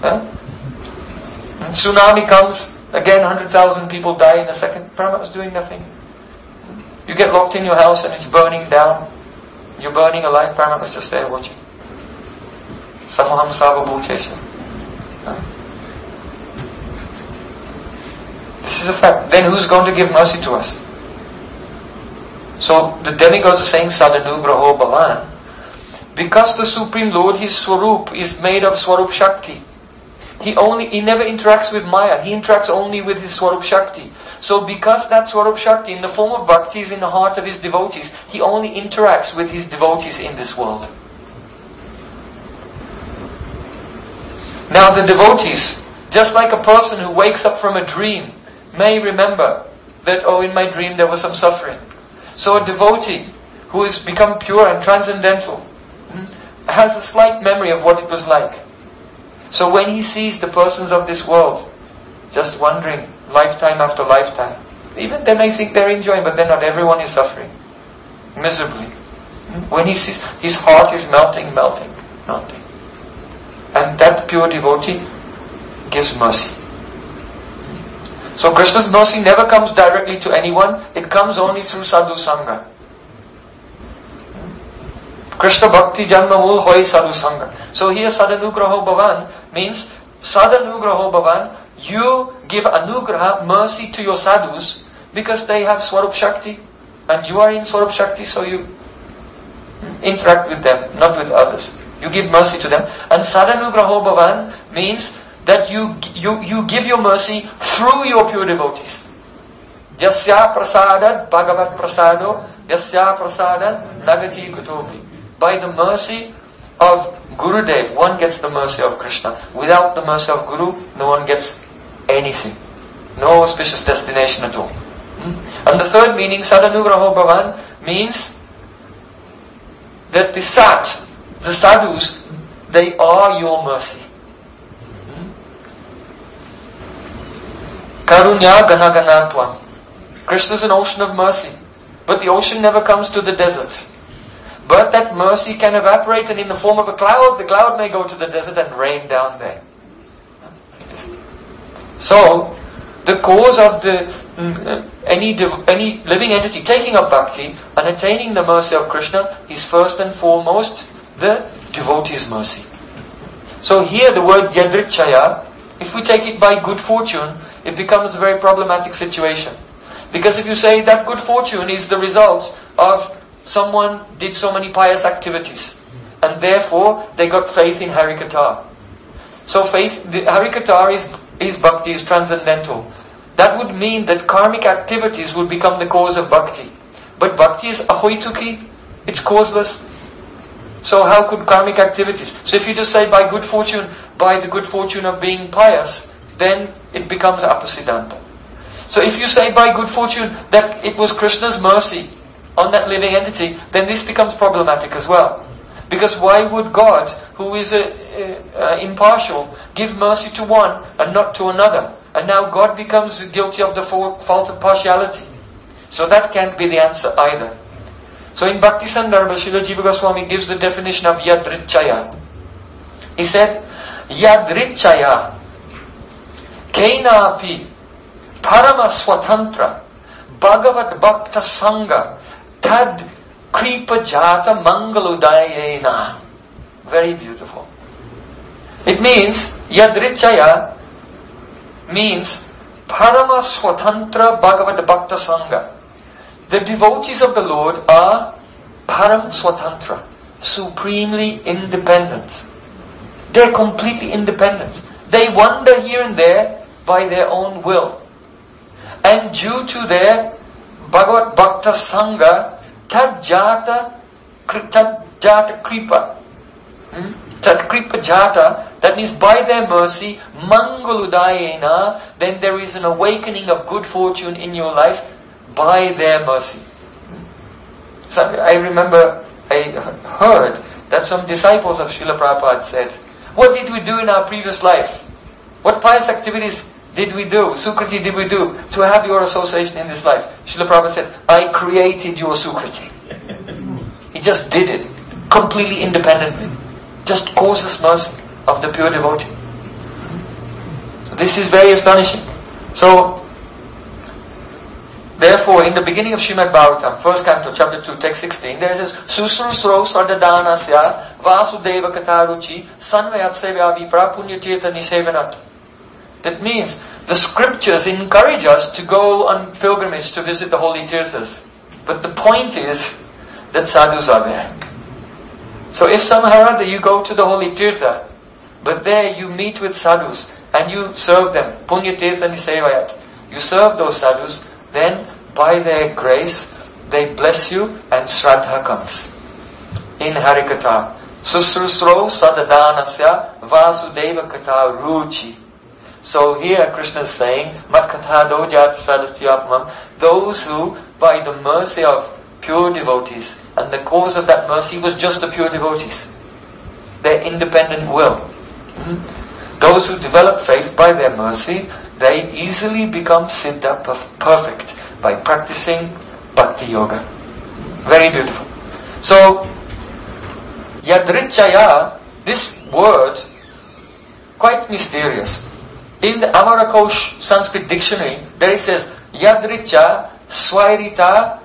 Tsunami comes. Again, 100,000 people die in a second. Paramatma is doing nothing. You get locked in your house and it's burning down. You're burning alive. Paramatma is just there watching. Samoham savabhuteshu. This is a fact. Then who's going to give mercy to us? So the demigods are saying Sadanugraho Bhavan. Because the Supreme Lord, His Swarup is made of Swarup Shakti. He never interacts with Maya. He interacts only with His Swarup Shakti. So because that Swarup Shakti in the form of Bhakti is in the heart of His devotees, He only interacts with His devotees in this world. Now the devotees, just like a person who wakes up from a dream, may remember that, oh, in my dream there was some suffering. So a devotee who has become pure and transcendental has a slight memory of what it was like. So when he sees the persons of this world just wandering lifetime after lifetime, even they may think they're enjoying, but then not everyone is suffering miserably. When he sees, his heart is melting. And that pure devotee gives mercy. So Krishna's mercy never comes directly to anyone. It comes only through sadhu sangha. Krishna bhakti janma mul hoi sadhu sangha. So here Sadanugraho Bhavan means Sadanugraho Bhavan, you give anugraha, mercy to your sadhus because they have Swarup Shakti and you are in Swarup Shakti, so you interact with them, not with others. You give mercy to them. And Sadanugraho Bhavan means that you give your mercy through your pure devotees. Yasya prasadad bhagavat prasado, yasya prasadad nagati kutopi. By the mercy of Gurudev, one gets the mercy of Krishna. Without the mercy of Guru, no one gets anything. No auspicious destination at all. And the third meaning, Sadanugraho Bhavan, means that the sat, the sadhus, they are your mercy. Karunya Ganaganatvam. Krishna is an ocean of mercy. But the ocean never comes to the desert. But that mercy can evaporate, and in the form of a cloud, the cloud may go to the desert and rain down there. So, the cause of any living entity taking up bhakti and attaining the mercy of Krishna is first and foremost the devotee's mercy. So here the word yadrichaya, if we take it by good fortune, it becomes a very problematic situation. Because if you say that good fortune is the result of someone did so many pious activities, and therefore they got faith in Harikatha. So faith, the Harikatha is bhakti, is transcendental. That would mean that karmic activities would become the cause of bhakti. But bhakti is ahoituki, it's causeless. So how could karmic activities? So if you just say by good fortune, by the good fortune of being pious, then it becomes apasiddhanta. So if you say by good fortune that it was Krishna's mercy on that living entity, then this becomes problematic as well. Because why would God, who is impartial, give mercy to one and not to another? And now God becomes guilty of the fault of partiality. So that can't be the answer either. So in Bhakti Sandarbha, Srila Jiva Goswami gives the definition of yadrichaya. He said, yadrichaya kenapi parama swatantra bhagavat bhakta sangha tad kripa jata mangaludayena. Very beautiful. It means, yadrichaya means parama swatantra bhagavat bhakta sangha. The devotees of the Lord are param swatantra, supremely independent. They're completely independent. They wander here and there by their own will. And due to their Bhagavat Bhakta Sangha, tad jata kripa. Tad kripa jata, that means by their mercy, mangaludayena, then there is an awakening of good fortune in your life by their mercy. So I remember, I heard that some disciples of Srila Prabhupada said, what did we do in our previous life? What pious activities did we do? Sukriti did we do to have your association in this life? Srila Prabhupada said, I created your Sukriti. He just did it, completely independently. Just causes mercy of the pure devotee. So this is very astonishing. So, therefore, in the beginning of Srimad Bhagavatam, first canto, chapter 2, text 16, there says, Susrusro sardadanasya vasudeva kataruchi sanvayatsevya vipra punyatirtha nisevanat. That means, the scriptures encourage us to go on pilgrimage to visit the holy tirthas. But the point is that sadhus are there. So if somehow you go to the holy tirtha, but there you meet with sadhus, and you serve them, punyatirtha nisevayat, you serve those sadhus, then by their grace, they bless you and Shraddha comes. In Harikatha, Susrusro sadadanasya vasudeva kata ruchi. So here Krishna is saying, Mat katha dojat sadastyapamam, those who, by the mercy of pure devotees, and the cause of that mercy was just the pure devotees, their independent will. Those who develop faith by their mercy, they easily become siddha, perfect, by practicing bhakti yoga. Very beautiful. So, yadrichaya, this word, quite mysterious. In the Amarakosh Sanskrit dictionary, there it says, yadricha swairita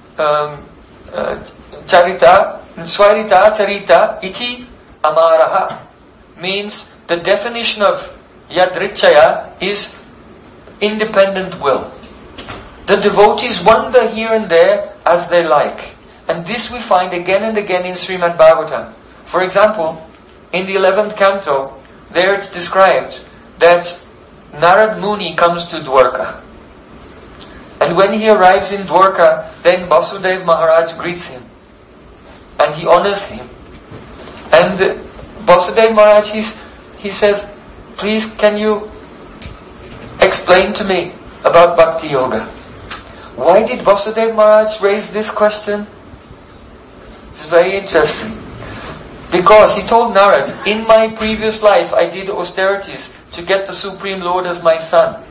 charita iti amaraha. Means, the definition of yadrichaya is independent will. The devotees wander here and there as they like. And this we find again and again in Srimad Bhagavatam. For example, in the 11th canto, there it's described that Narad Muni comes to Dwarka. And when he arrives in Dwarka, then Vasudeva Maharaj greets him. And he honors him. And Vasudeva Maharaj, he says, please can you explain to me about Bhakti Yoga? Why did Vasudeva Maharaj raise this question? It's very interesting. Because he told Narad, in my previous life I did austerities to get the Supreme Lord as my son.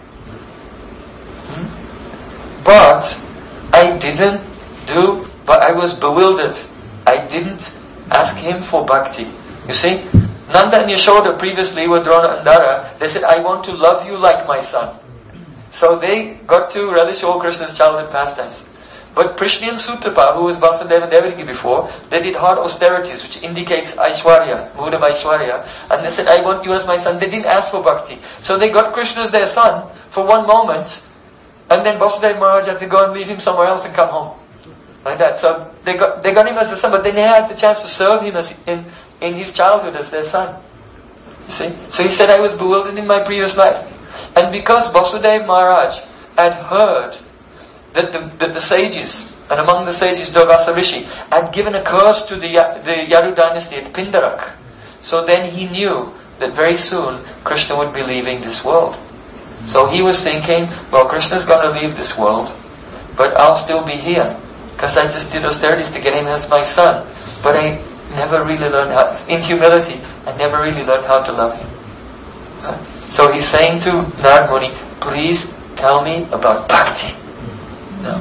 But I was bewildered. I didn't ask him for bhakti. You see, Nanda and Yashoda previously were Drona and Dara. They said, I want to love you like my son. So they got to relish all Krishna's childhood pastimes. But Prishni and Sutapa, who was Vasudeva and Devaki before, they did hard austerities, which indicates Aishwarya, mood of Aishwarya. And they said, I want you as my son. They didn't ask for bhakti. So they got Krishna as their son for one moment, and then Vasudeva Maharaj had to go and leave him somewhere else and come home. Like that. So they got him as a son, but they never had the chance to serve him as in his childhood as their son. You see? So he said, I was bewildered in my previous life. And because Vasudeva Maharaj had heard that the sages, and among the sages Durvasa Rishi, had given a curse to the Yadu dynasty at Pindarak. So then he knew that very soon Krishna would be leaving this world. So he was thinking, well, Krishna's going to leave this world, but I'll still be here, because I just did austerities to get him as my son. But I never really learned how, in humility, I never really learned how to love him. So he's saying to Narad Muni, please tell me about bhakti. No.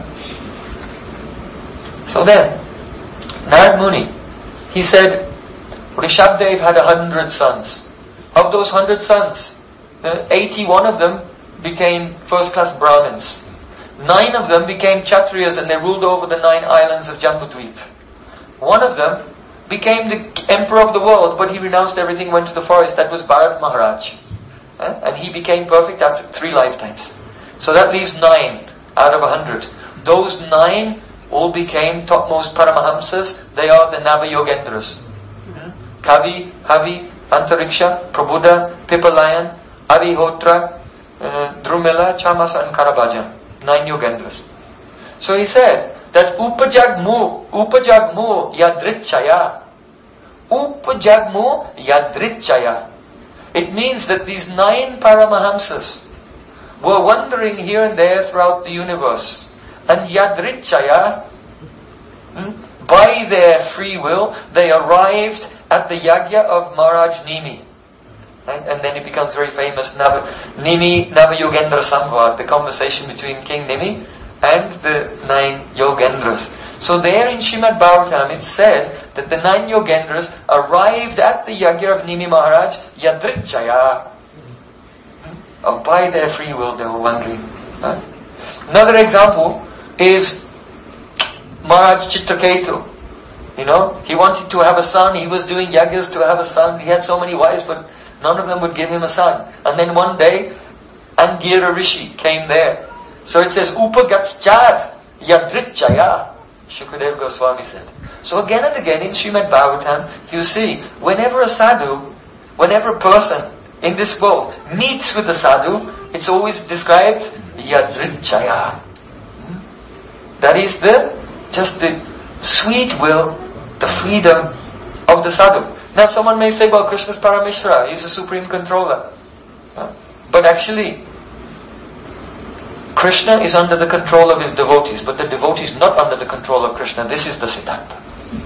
So then, Narad Muni, he said, Rishabdev had 100 sons. Of those 100 sons, 81 of them became first-class Brahmins. 9 of them became Kshatriyas and they ruled over the 9 islands of Jambudvip. One of them became the emperor of the world, but he renounced everything, went to the forest. That was Bharat Maharaj. And he became perfect after 3 lifetimes. So that leaves 9 out of 100. Those 9 all became topmost Paramahamsas. They are the Nava-Yogendras. Kavi, Havi, Antariksha, Prabhuda, Pipalayan, Avihotra, Drumila, Chamasa and Karabhajan. 9 Yogendras. So he said that Upajagmu Yadritchaya. Upajagmu Yadritchaya. It means that these 9 Paramahamsas were wandering here and there throughout the universe. And Yadritchaya, by their free will, they arrived at the yagya of Maharaj Nimi. And then it becomes very famous, Nimi Nava-Yogendra Samvad, the conversation between King Nimi and the 9 Yogendras. So there in Srimad Bhagavatam it said that the 9 Yogendras arrived at the yagya of Nimi Maharaj Yadritchaya. By their free will they were wandering. Another example is Maharaj Chitraketu. You know, he wanted to have a son, he was doing yagyas to have a son, he had so many wives but none of them would give him a son. And then one day, Angira Rishi came there. So it says, Upagaschad Yadritchaya, Shukadeva Goswami said. So again and again in Srimad Bhagavatam, you see, whenever a sadhu, whenever a person in this world meets with the sadhu, it's always described Yadritchaya. That is just the sweet will, the freedom of the sadhu. Now someone may say, well, Krishna's Parameshwara, he's the supreme controller. But actually, Krishna is under the control of his devotees, but the devotee is not under the control of Krishna. This is the Siddhanta.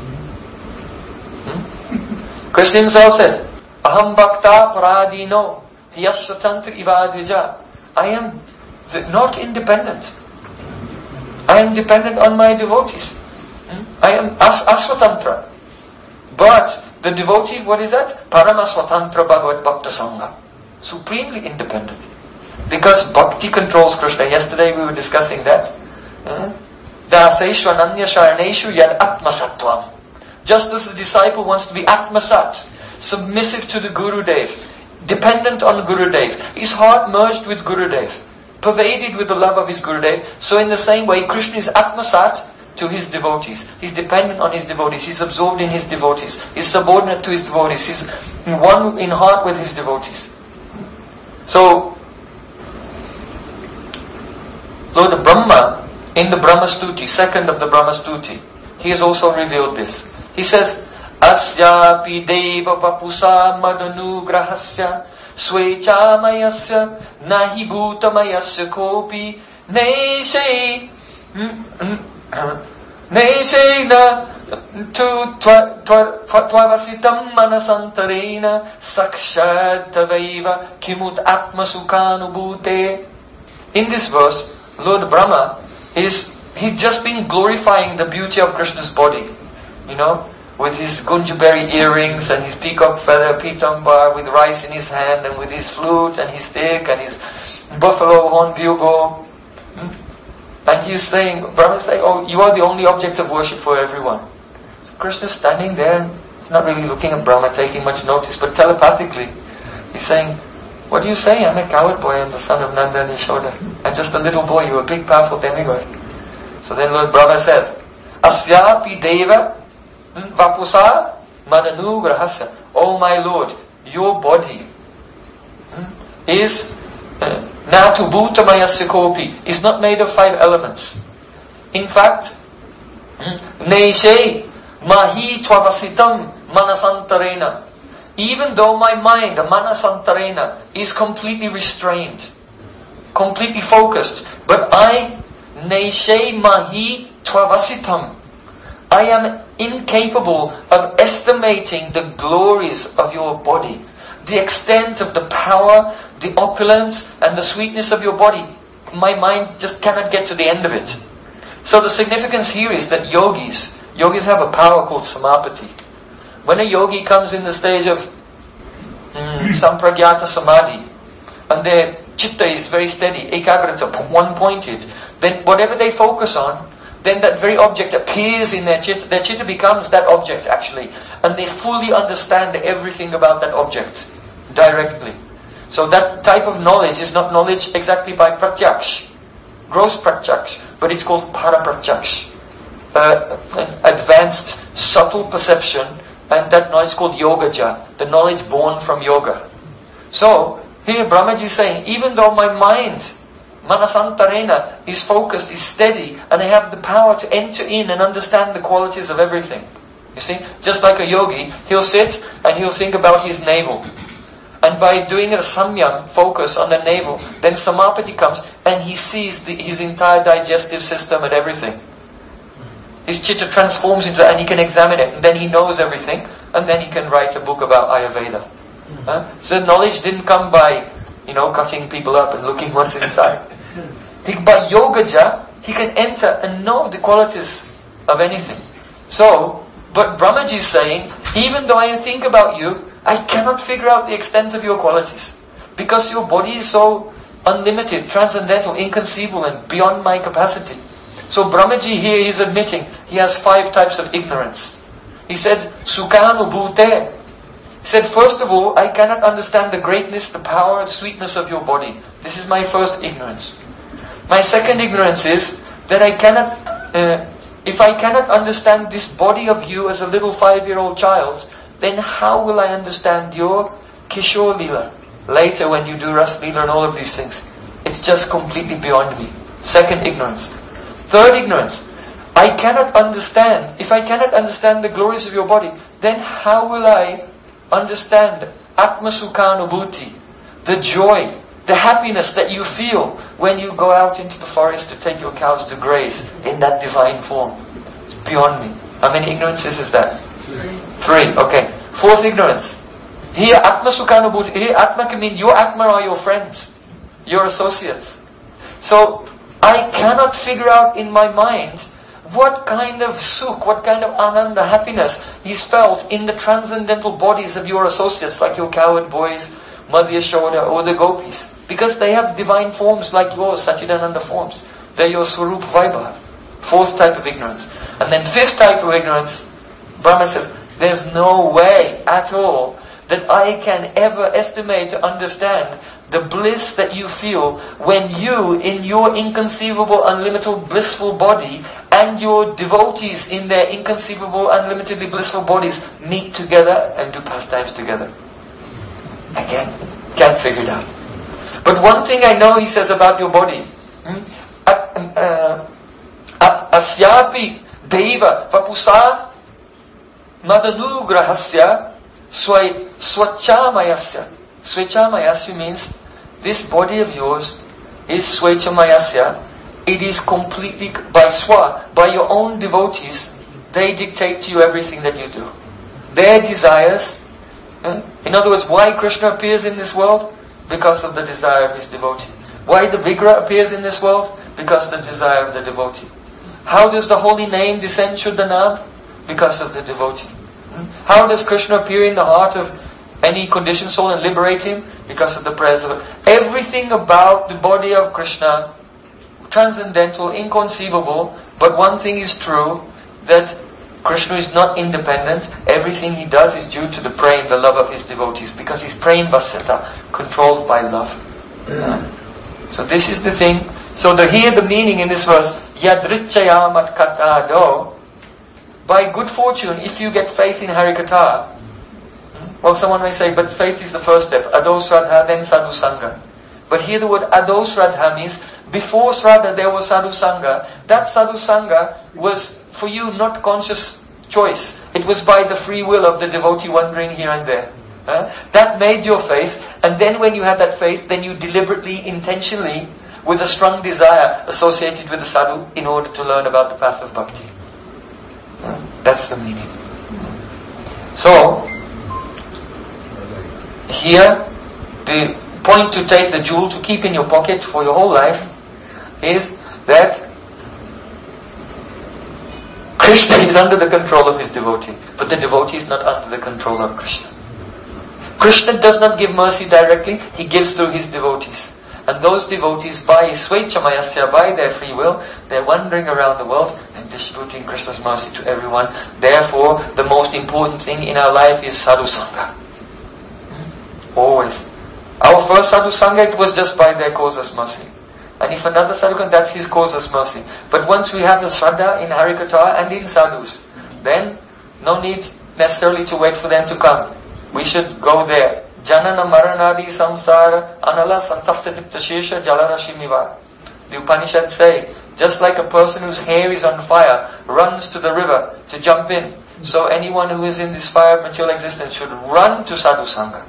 Krishna himself said, Aham bhakta paradino hiyasvatantra ivadvija. I am not independent. I am dependent on my devotees. I am asvatantra. But the devotee, what is that? Paramasvatantra Bhagavad Bhakta Sangha. Supremely independent. Because bhakti controls Krishna. Yesterday we were discussing that. Daseshu ananya sharaneshu yad atmasatvam. Just as the disciple wants to be atmasat, submissive to the Gurudev, dependent on Gurudev, his heart merged with Gurudev, pervaded with the love of his Gurudev. So in the same way, Krishna is atmasat to his devotees. He's dependent on his devotees. He's absorbed in his devotees. He's subordinate to his devotees. He's one in heart with his devotees. So, Lord Brahma, in the Brahma Stuti, second of the Brahma Stuti, he has also revealed this. He says, Asyapi deva vapusa madanugrahasya svechamayasya nahi bhutamayasya kopi neshe na tu tvavasitam manasantarena sakshat tavaiva kimut atmasukanubhute. In this verse, Lord Brahma he's just been glorifying the beauty of Krishna's body, with his gunjaberry earrings and his peacock feather pitambar, with rice in his hand and with his flute and his stick and his buffalo horn bugle. And he's saying, Brahma is saying, oh, you are the only object of worship for everyone. So Krishna's standing there and he's not really looking at Brahma, taking much notice, but telepathically he's saying, what do you say? I'm a coward boy, I'm the son of Nanda and Yashoda. I'm just a little boy, you're a big powerful demigod. So then Lord Brahma says, Asyapi deva vapusa madanugrahasya. Oh my Lord, your body is natu bhutamayasya kopi, is not made of 5 elements. In fact, neshe mahi tvavasitam manasantarena. Even though my mind, the manasantarena, is completely restrained, completely focused, but I, neshe mahi tvavasitam, I am incapable of estimating the glories of your body, the extent of the power, the opulence, and the sweetness of your body. My mind just cannot get to the end of it. So the significance here is that yogis have a power called samapati. When a yogi comes in the stage of sampragyata samadhi, and their chitta is very steady, ekagrata, one-pointed, then whatever they focus on, then that very object appears in their chitta. Their chitta becomes that object actually, and they fully understand everything about that object directly. So that type of knowledge is not knowledge exactly by pratyaksh, gross pratyaksh, but it's called parapratyaksha, advanced, subtle perception, and that knowledge is called yogaja, the knowledge born from yoga. So here Brahmaji is saying, even though my mind, manasantarena, is focused, is steady, and I have the power to enter in and understand the qualities of everything. You see, just like a yogi, he'll sit and he'll think about his navel. And by doing a samyam, focus on the navel, then samapati comes and he sees his entire digestive system and everything. His chitta transforms into that and he can examine it, and then he knows everything, and then he can write a book about Ayurveda. So knowledge didn't come by, cutting people up and looking what's inside. By yogaja, he can enter and know the qualities of anything. So, but Brahmaji is saying, even though I think about you, I cannot figure out the extent of your qualities. Because your body is so unlimited, transcendental, inconceivable, and beyond my capacity. So Brahmaji here is admitting he has 5 types of ignorance. He said, Sukhanubhute. He said, first of all, I cannot understand the greatness, the power, and sweetness of your body. This is my first ignorance. My second ignorance is that I cannot, if I cannot understand this body of you as a little 5-year-old child, then how will I understand your Kishore Leela later when you do Ras Leela and all of these things? It's just completely beyond me. Second ignorance. Third ignorance. I cannot understand, if I cannot understand the glories of your body, then how will I understand Atma Sukhanubhuti, the joy, the happiness that you feel when you go out into the forest to take your cows to graze in that divine form? It's beyond me. How many ignorances is that? 3. Okay. Fourth ignorance. Here Atma Sukhanubhuti, here Atma can mean your Atma are your friends, your associates. So I cannot figure out in my mind what kind of sukh, what kind of ananda, happiness is felt in the transcendental bodies of your associates, like your cowherd boys, Madhya Yashoda, or the gopis. Because they have divine forms like yours, Sachidananda forms. They're your Swarup Vaibhav. Fourth type of ignorance. And then fifth type of ignorance, Brahma says, there's no way at all that I can ever estimate or understand the bliss that you feel when you, in your inconceivable, unlimited, blissful body, and your devotees in their inconceivable, unlimitedly blissful bodies meet together and do pastimes together. Again, can't figure it out. But one thing I know, he says, about your body, asyapi deva vapusa madanugrahasya swachamayasya. Swachamayasya means this body of yours is swachamayasya. It is completely by your own devotees. They dictate to you everything that you do. Their desires. In other words, why Krishna appears in this world? Because of the desire of his devotee. Why the Vigraha appears in this world? Because of the desire of the devotee. How does the holy name descend Shuddhanam? Because of the devotee. How does Krishna appear in the heart of any conditioned soul and liberate him? Because of the prayers of everything about the body of Krishna, transcendental, inconceivable, but one thing is true, that Krishna is not independent. Everything he does is due to the praying, the love of his devotees, because he's praying vasita, controlled by love. So this is the thing. So here the meaning in this verse, Yadrichayamat katado, by good fortune, if you get faith in Harikatha, well, someone may say, but faith is the first step. Ado Sraddha, then Sadhu Sangha. But here the word Ado Sraddha means, before Sraddha there was Sadhu Sangha. That Sadhu Sangha was for you not conscious choice. It was by the free will of the devotee wandering here and there. That made your faith, and then when you had that faith, then you deliberately, intentionally, with a strong desire associated with the sadhu in order to learn about the path of bhakti. That's the meaning. So, here, the point to take the jewel to keep in your pocket for your whole life is that Krishna is under the control of his devotee, but the devotee is not under the control of Krishna. Krishna does not give mercy directly, he gives through his devotees. And those devotees, by swechamayasya, by their free will, they're wandering around the world and distributing Krishna's mercy to everyone. Therefore, the most important thing in our life is sadhu sangha. Always. Our first sadhu sangha, it was just by their causeless mercy. And if another sadhu comes, that's his causeless mercy. But once we have the shraddha in Harikatha and in sadhus, then no need necessarily to wait for them to come. We should go there. Janana maranadi samsara anala santafta diptashesha jalarashimiva. The Upanishads say, just like a person whose hair is on fire runs to the river to jump in, so anyone who is in this fire of material existence should run to sadhu sangha.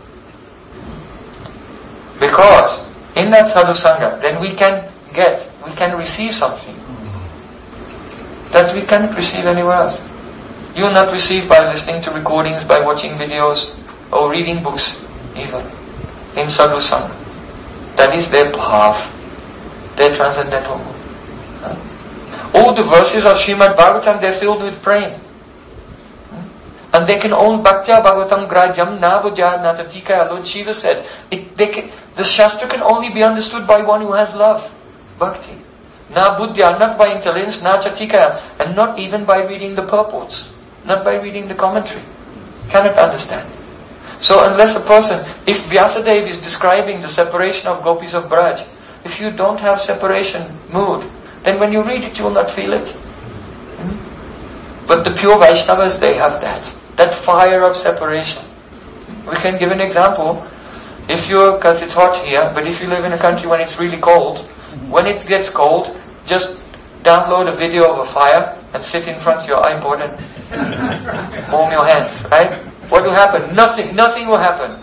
Because in that sadhu sangha, then we can receive something that we can't receive anywhere else. You will not receive by listening to recordings, by watching videos, or reading books, even in sadhu sangha. That is their path, their transcendental mood. All the verses of Srimad Bhagavatam, they're filled with praying. And they can only Bhaktya Bhagavatam Grajam Nabhujya Natatika. Lord Shiva said, the Shastra can only be understood by one who has love, bhakti. Na buddhya, not by intelligence, na chatika, and not even by reading the purports, not by reading the commentary. Cannot understand. So unless a person, if Vyasadeva is describing the separation of gopis of Braj, if you don't have separation mood, then when you read it, you will not feel it. But the pure Vaishnavas, they have that fire of separation. We can give an example. Because it's hot here, but if you live in a country when it's really cold, when it gets cold, just download a video of a fire and sit in front of your iPod and warm your hands, right? What will happen? Nothing will happen.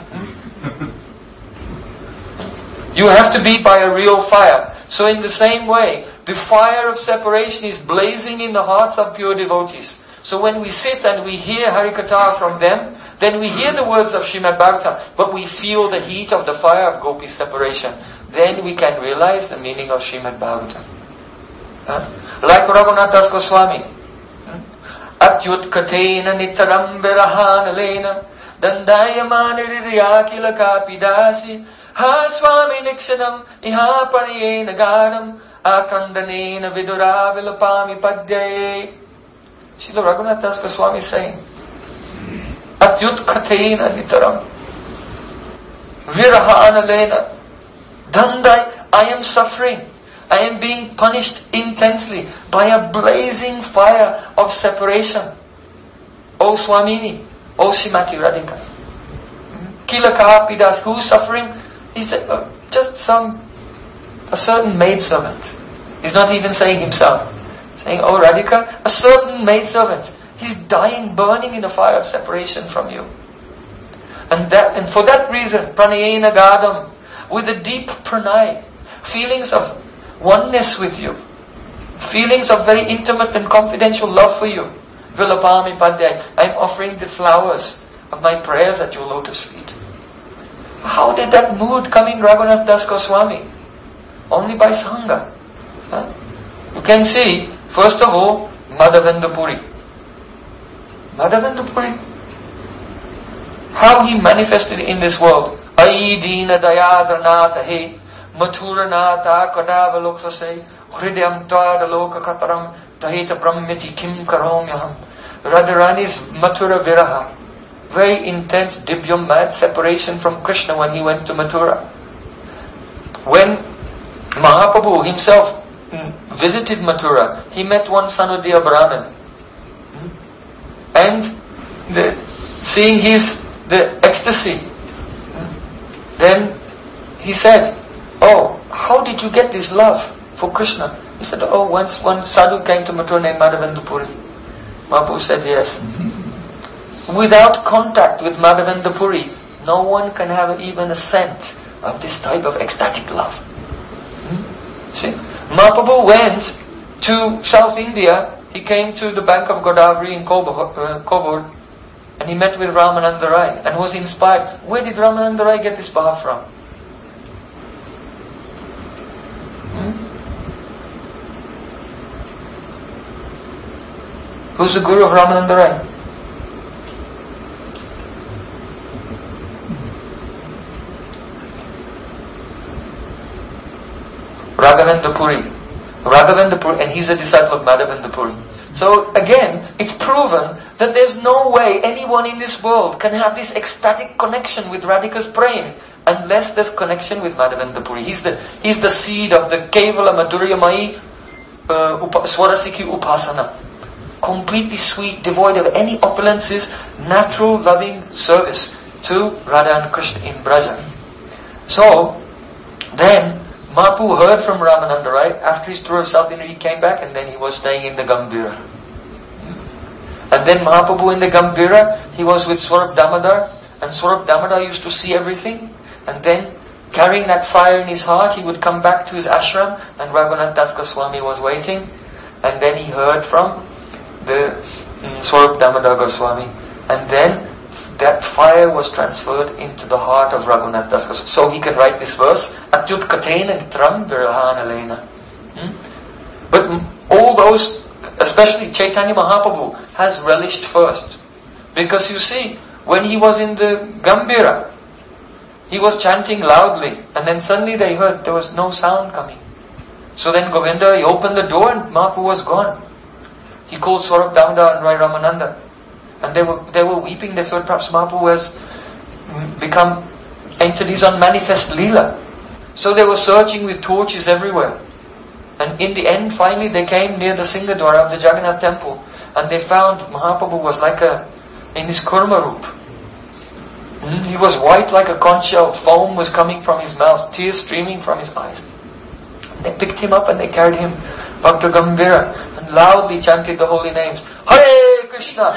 You have to be by a real fire. So in the same way, the fire of separation is blazing in the hearts of pure devotees. So when we sit and we hear Harikatha from them, then we hear the words of Srimad Bhagavatam, but we feel the heat of the fire of Gopi separation. Then we can realize the meaning of Srimad Bhagavatam. Like Raghunath Das Goswami. Atyut katena nitaram virahanalena dandayamaniridya kila kapidasi ha swami niksanam iha pranayena garam akandanena vidura vilapami padyaye. Srila Raghunath Das Goswami is saying, Atyut katena nitaram virahanalena dandai, I am suffering. I am being punished intensely by a blazing fire of separation. O Swamini, O Srimati Radhika. Kilaka Pidas, who is suffering? Is just a certain maidservant. He's not even saying himself. Saying, oh Radhika, a certain maidservant, he's dying, burning in a fire of separation from you. And for that reason, pranayena gadam, with a deep pranay, feelings of oneness with you, feelings of very intimate and confidential love for you, vilapami padyay, I'm offering the flowers of my prayers at your lotus feet. How did that mood come in Raghunath Das Goswami? Only by Sangha. Huh? You can see, first of all, Madhavendra Puri. Madhavendra Puri. How he manifested in this world. Ai dina dayadranatha he, mathuranatha kadavaloksase, hridayam tadaloka kataram, tahita brahmiti kim karomyaham. Radharani's Mathura Viraha. Very intense, divyam mad separation from Krishna when he went to Mathura. When Mahaprabhu himself visited Mathura, he met one Sanudya Brahmin. And seeing the ecstasy, then he said, oh, how did you get this love for Krishna? He said, oh, once one sadhu came to Mathura named Madhavendra Puri. Mahaprabhu said, yes. Without contact with Madhavendra Puri, no one can have even a scent of this type of ecstatic love. See, Mahaprabhu went to South India. He came to the bank of Godavari in Kobur, and he met with Ramananda Rai and was inspired. Where did Ramananda Rai get this bhav from? Who's the guru of Ramananda Rai? Raghavendra Puri, and he's a disciple of Madhavendra Puri. So again, it's proven that there's no way anyone in this world can have this ecstatic connection with Radhika's praying unless there's connection with Madhavendra Puri. He's the seed of the Kevala Madhuryamai Swarasiki Upasana. Completely sweet, devoid of any opulences, natural loving service to Radha and Krishna in Braja. So, then Mahaprabhu heard from Ramananda Rai. After his tour of South India, he came back and then he was staying in the Gambhira. And then Mahaprabhu in the Gambhira, he was with Swarup Damodar, and Swarup Damodar used to see everything, and then carrying that fire in his heart, he would come back to his ashram, and Raghunath Das Goswami was waiting, and then he heard from the Swarup Damodar Goswami, and then that fire was transferred into the heart of Raghunath Das Goswami. So he can write this verse, Atyut Katena Nitram Virahana Lena. But all those, especially Chaitanya Mahaprabhu, has relished first. Because you see, when he was in the Gambhira, he was chanting loudly, and then suddenly they heard there was no sound coming. So then Govinda, he opened the door and Mahaprabhu was gone. He called Swarup Damodar and Rai Ramananda. And they were weeping. They thought perhaps Mahaprabhu has entered his unmanifest Leela. So they were searching with torches everywhere. And in the end, finally, they came near the Singadwara of the Jagannath temple. And they found Mahaprabhu was in his kurma roop. He was white like a conch shell. Foam was coming from his mouth. Tears streaming from his eyes. They picked him up and they carried him back to Gambhira and loudly chanted the holy names. Hare Krishna,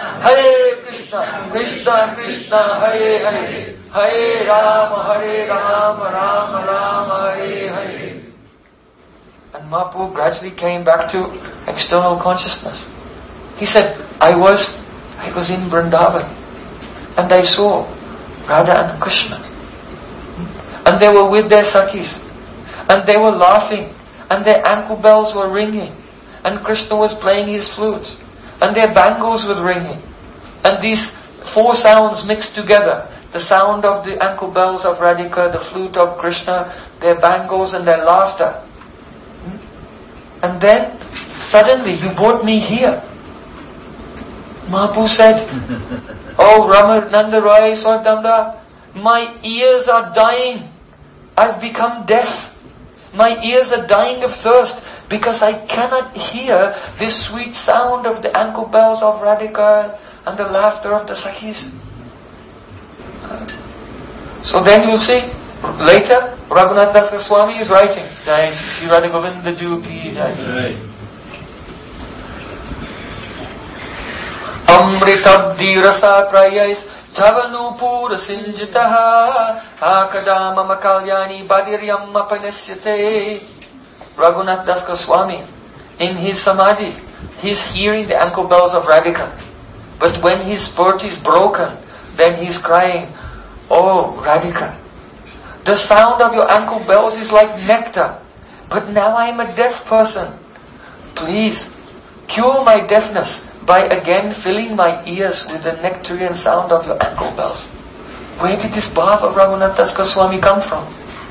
Krishna Krishna, Hare Hare, Hare Rama, Rama Rama, Hare Hare. And Mahaprabhu gradually came back to external consciousness. He said, I was in Vrindavan and I saw Radha and Krishna. And they were with their Sakhis. And they were laughing. And their ankle bells were ringing. And Krishna was playing his flute. And their bangles were ringing. And these four sounds mixed together. The sound of the ankle bells of Radhika, the flute of Krishna, their bangles and their laughter. And then, suddenly, you brought me here. Mahaprabhu said, oh Ramananda Rai Swarup Damodar, my ears are dying. I've become deaf. My ears are dying of thirst because I cannot hear this sweet sound of the ankle bells of Radhika and the laughter of the Sakhis. So then you'll see, Later, Raghunath Das Goswami is writing, Jai Sri Radha Govinda Ju Ki Jai. Amritabdi rasa prayais Tavanupura sinjitaha Akada mama kalyani badiryam apanisyate. Raghunath Das Goswami, in his samadhi, he's hearing the ankle bells of Radhika. But when his spirit is broken, then he's crying, "Oh Radhika, the sound of your ankle bells is like nectar. But now I am a deaf person. Please, cure my deafness by again filling my ears with the nectarian sound of your ankle bells." Where did this bhav of Raghunath Das Goswami come from?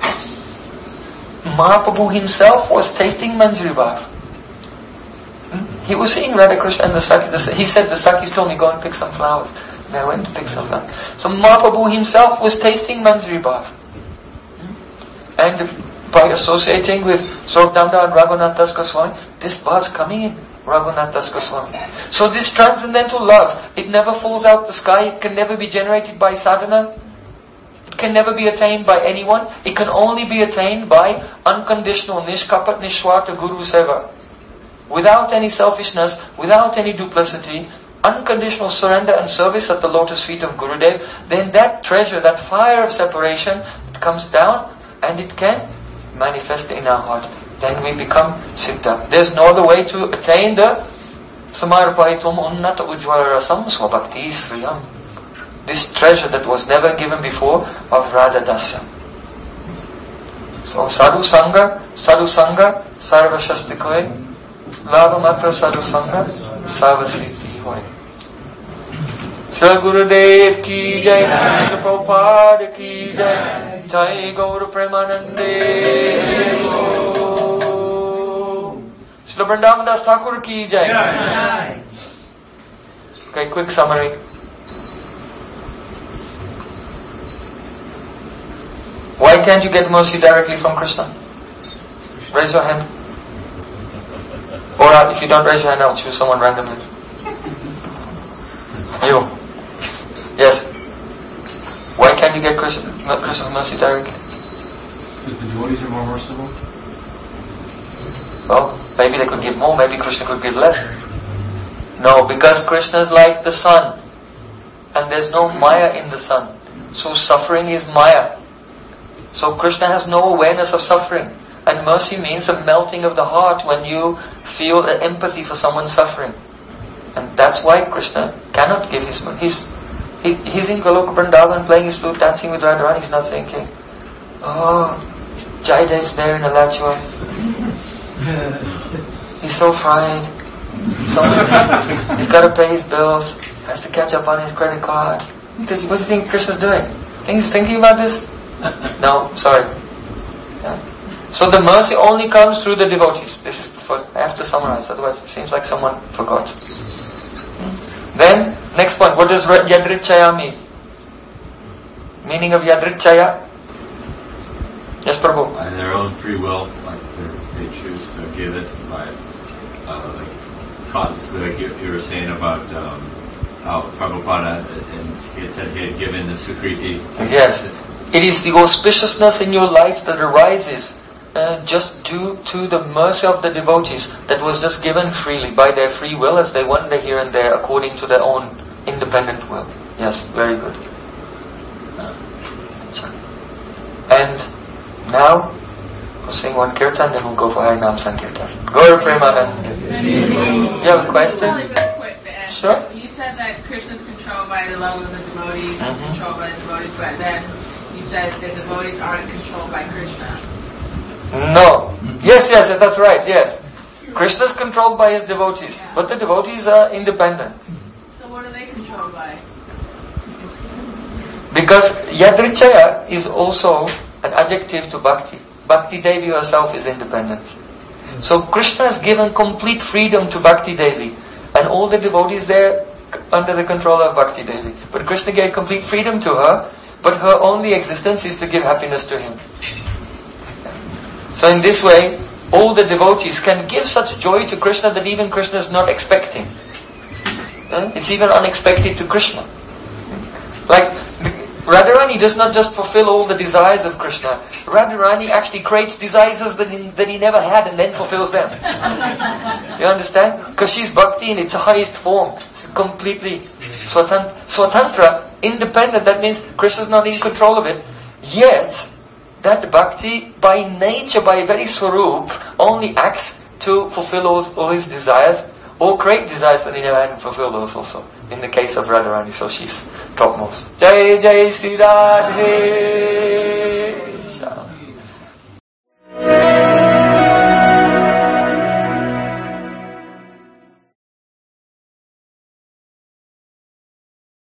Mahaprabhu himself was tasting Manjari Bhav. He was seeing Radha Krishna and the Sakhi. He said, the Sakhis told me, go and pick some flowers. And I went to pick some flowers. So Mahaprabhu himself was tasting Manjari Bhav. And by associating with Swarup-Damodar and Raghunath Das Goswami, this bhav's coming in Raghunath Das Goswami. So this transcendental love, it never falls out the sky, it can never be generated by sadhana, it can never be attained by anyone, it can only be attained by unconditional nishkapat nishwarta guru seva. Without any selfishness, without any duplicity, unconditional surrender and service at the lotus feet of Gurudev, then that treasure, that fire of separation, it comes down and it can manifest in our heart. Then we become Siddha. There's no other way to attain the Samarpaitum Unnata Ujjvala Rasam Swabhakti Sriyam. This treasure that was never given before of Radha Dasya. So Sadhu Sangha, Sarva Shastikoy, Lava Matra Sadhu Sangha, Sarva Siddhi Hoy. Sri Gurudev Ki Jai, Sri Prabhupada Ki Jai, Jai Gaura Premanande. Sri Vrindavan Das Thakur Ki Jai. Okay, quick summary. Why can't you get mercy directly from Krishna? Raise your hand. Or if you don't raise your hand, I'll choose someone randomly. You. Yes. Why can't you get Krishna's mercy directly? Because the devotees are more merciful? Well, maybe they could give more, maybe Krishna could give less. No, because Krishna is like the sun. And there's no Maya in the sun. So suffering is Maya. So Krishna has no awareness of suffering. And mercy means a melting of the heart when you feel an empathy for someone suffering. And that's why Krishna cannot give his mercy. He's in Goloka Vrindavan playing his flute, dancing with Radharani. He's not thinking, oh, Jaydev's there in Alachua. He's so fried. He's got to pay his bills. Has to catch up on his credit card. What do you think Krishna's doing? He's thinking about this? No, sorry. Yeah. So the mercy only comes through the devotees. This is the first. I have to summarize, otherwise it seems like someone forgot. Then, next point. What does Yadrichaya mean? Meaning of Yadrichaya? Yes, Prabhu. By their own free will, like they choose to give it by like causes that you were saying about how Prabhupada and he said he had given the Sukriti. Yes. It is the auspiciousness in your life that arises just due to the mercy of the devotees that was just given freely by their free will as they wander here and there according to their own independent will. Yes, very good. And now we'll sing one kirtan, then we'll go for Harinam Sankirtan. Gaura Premanand. You have a question? Really very quick to ask. Sure. You said that Krishna is controlled by the love of the devotees, and controlled by the devotees, but then you said the devotees aren't controlled by Krishna. No. Yes, that's right, yes. Krishna is controlled by his devotees, but the devotees are independent. So what are they controlled by? Because Yadrichaya is also an adjective to Bhakti. Bhakti Devi herself is independent. So Krishna has given complete freedom to Bhakti Devi, and all the devotees there under the control of Bhakti Devi. But Krishna gave complete freedom to her, but her only existence is to give happiness to him. So in this way, all the devotees can give such joy to Krishna that even Krishna is not expecting. It's even unexpected to Krishna. Like, Radharani does not just fulfill all the desires of Krishna. Radharani actually creates desires that he never had and then fulfills them. You understand? Because she's bhakti in its highest form. It's completely swatantra, independent. That means Krishna's not in control of it. Yet, that bhakti, by nature, by very swarup, only acts to fulfill all his desires, or create desires that he never had and fulfill those also. In the case of Radharani, so she's topmost. Jai Jai Sri Radhe.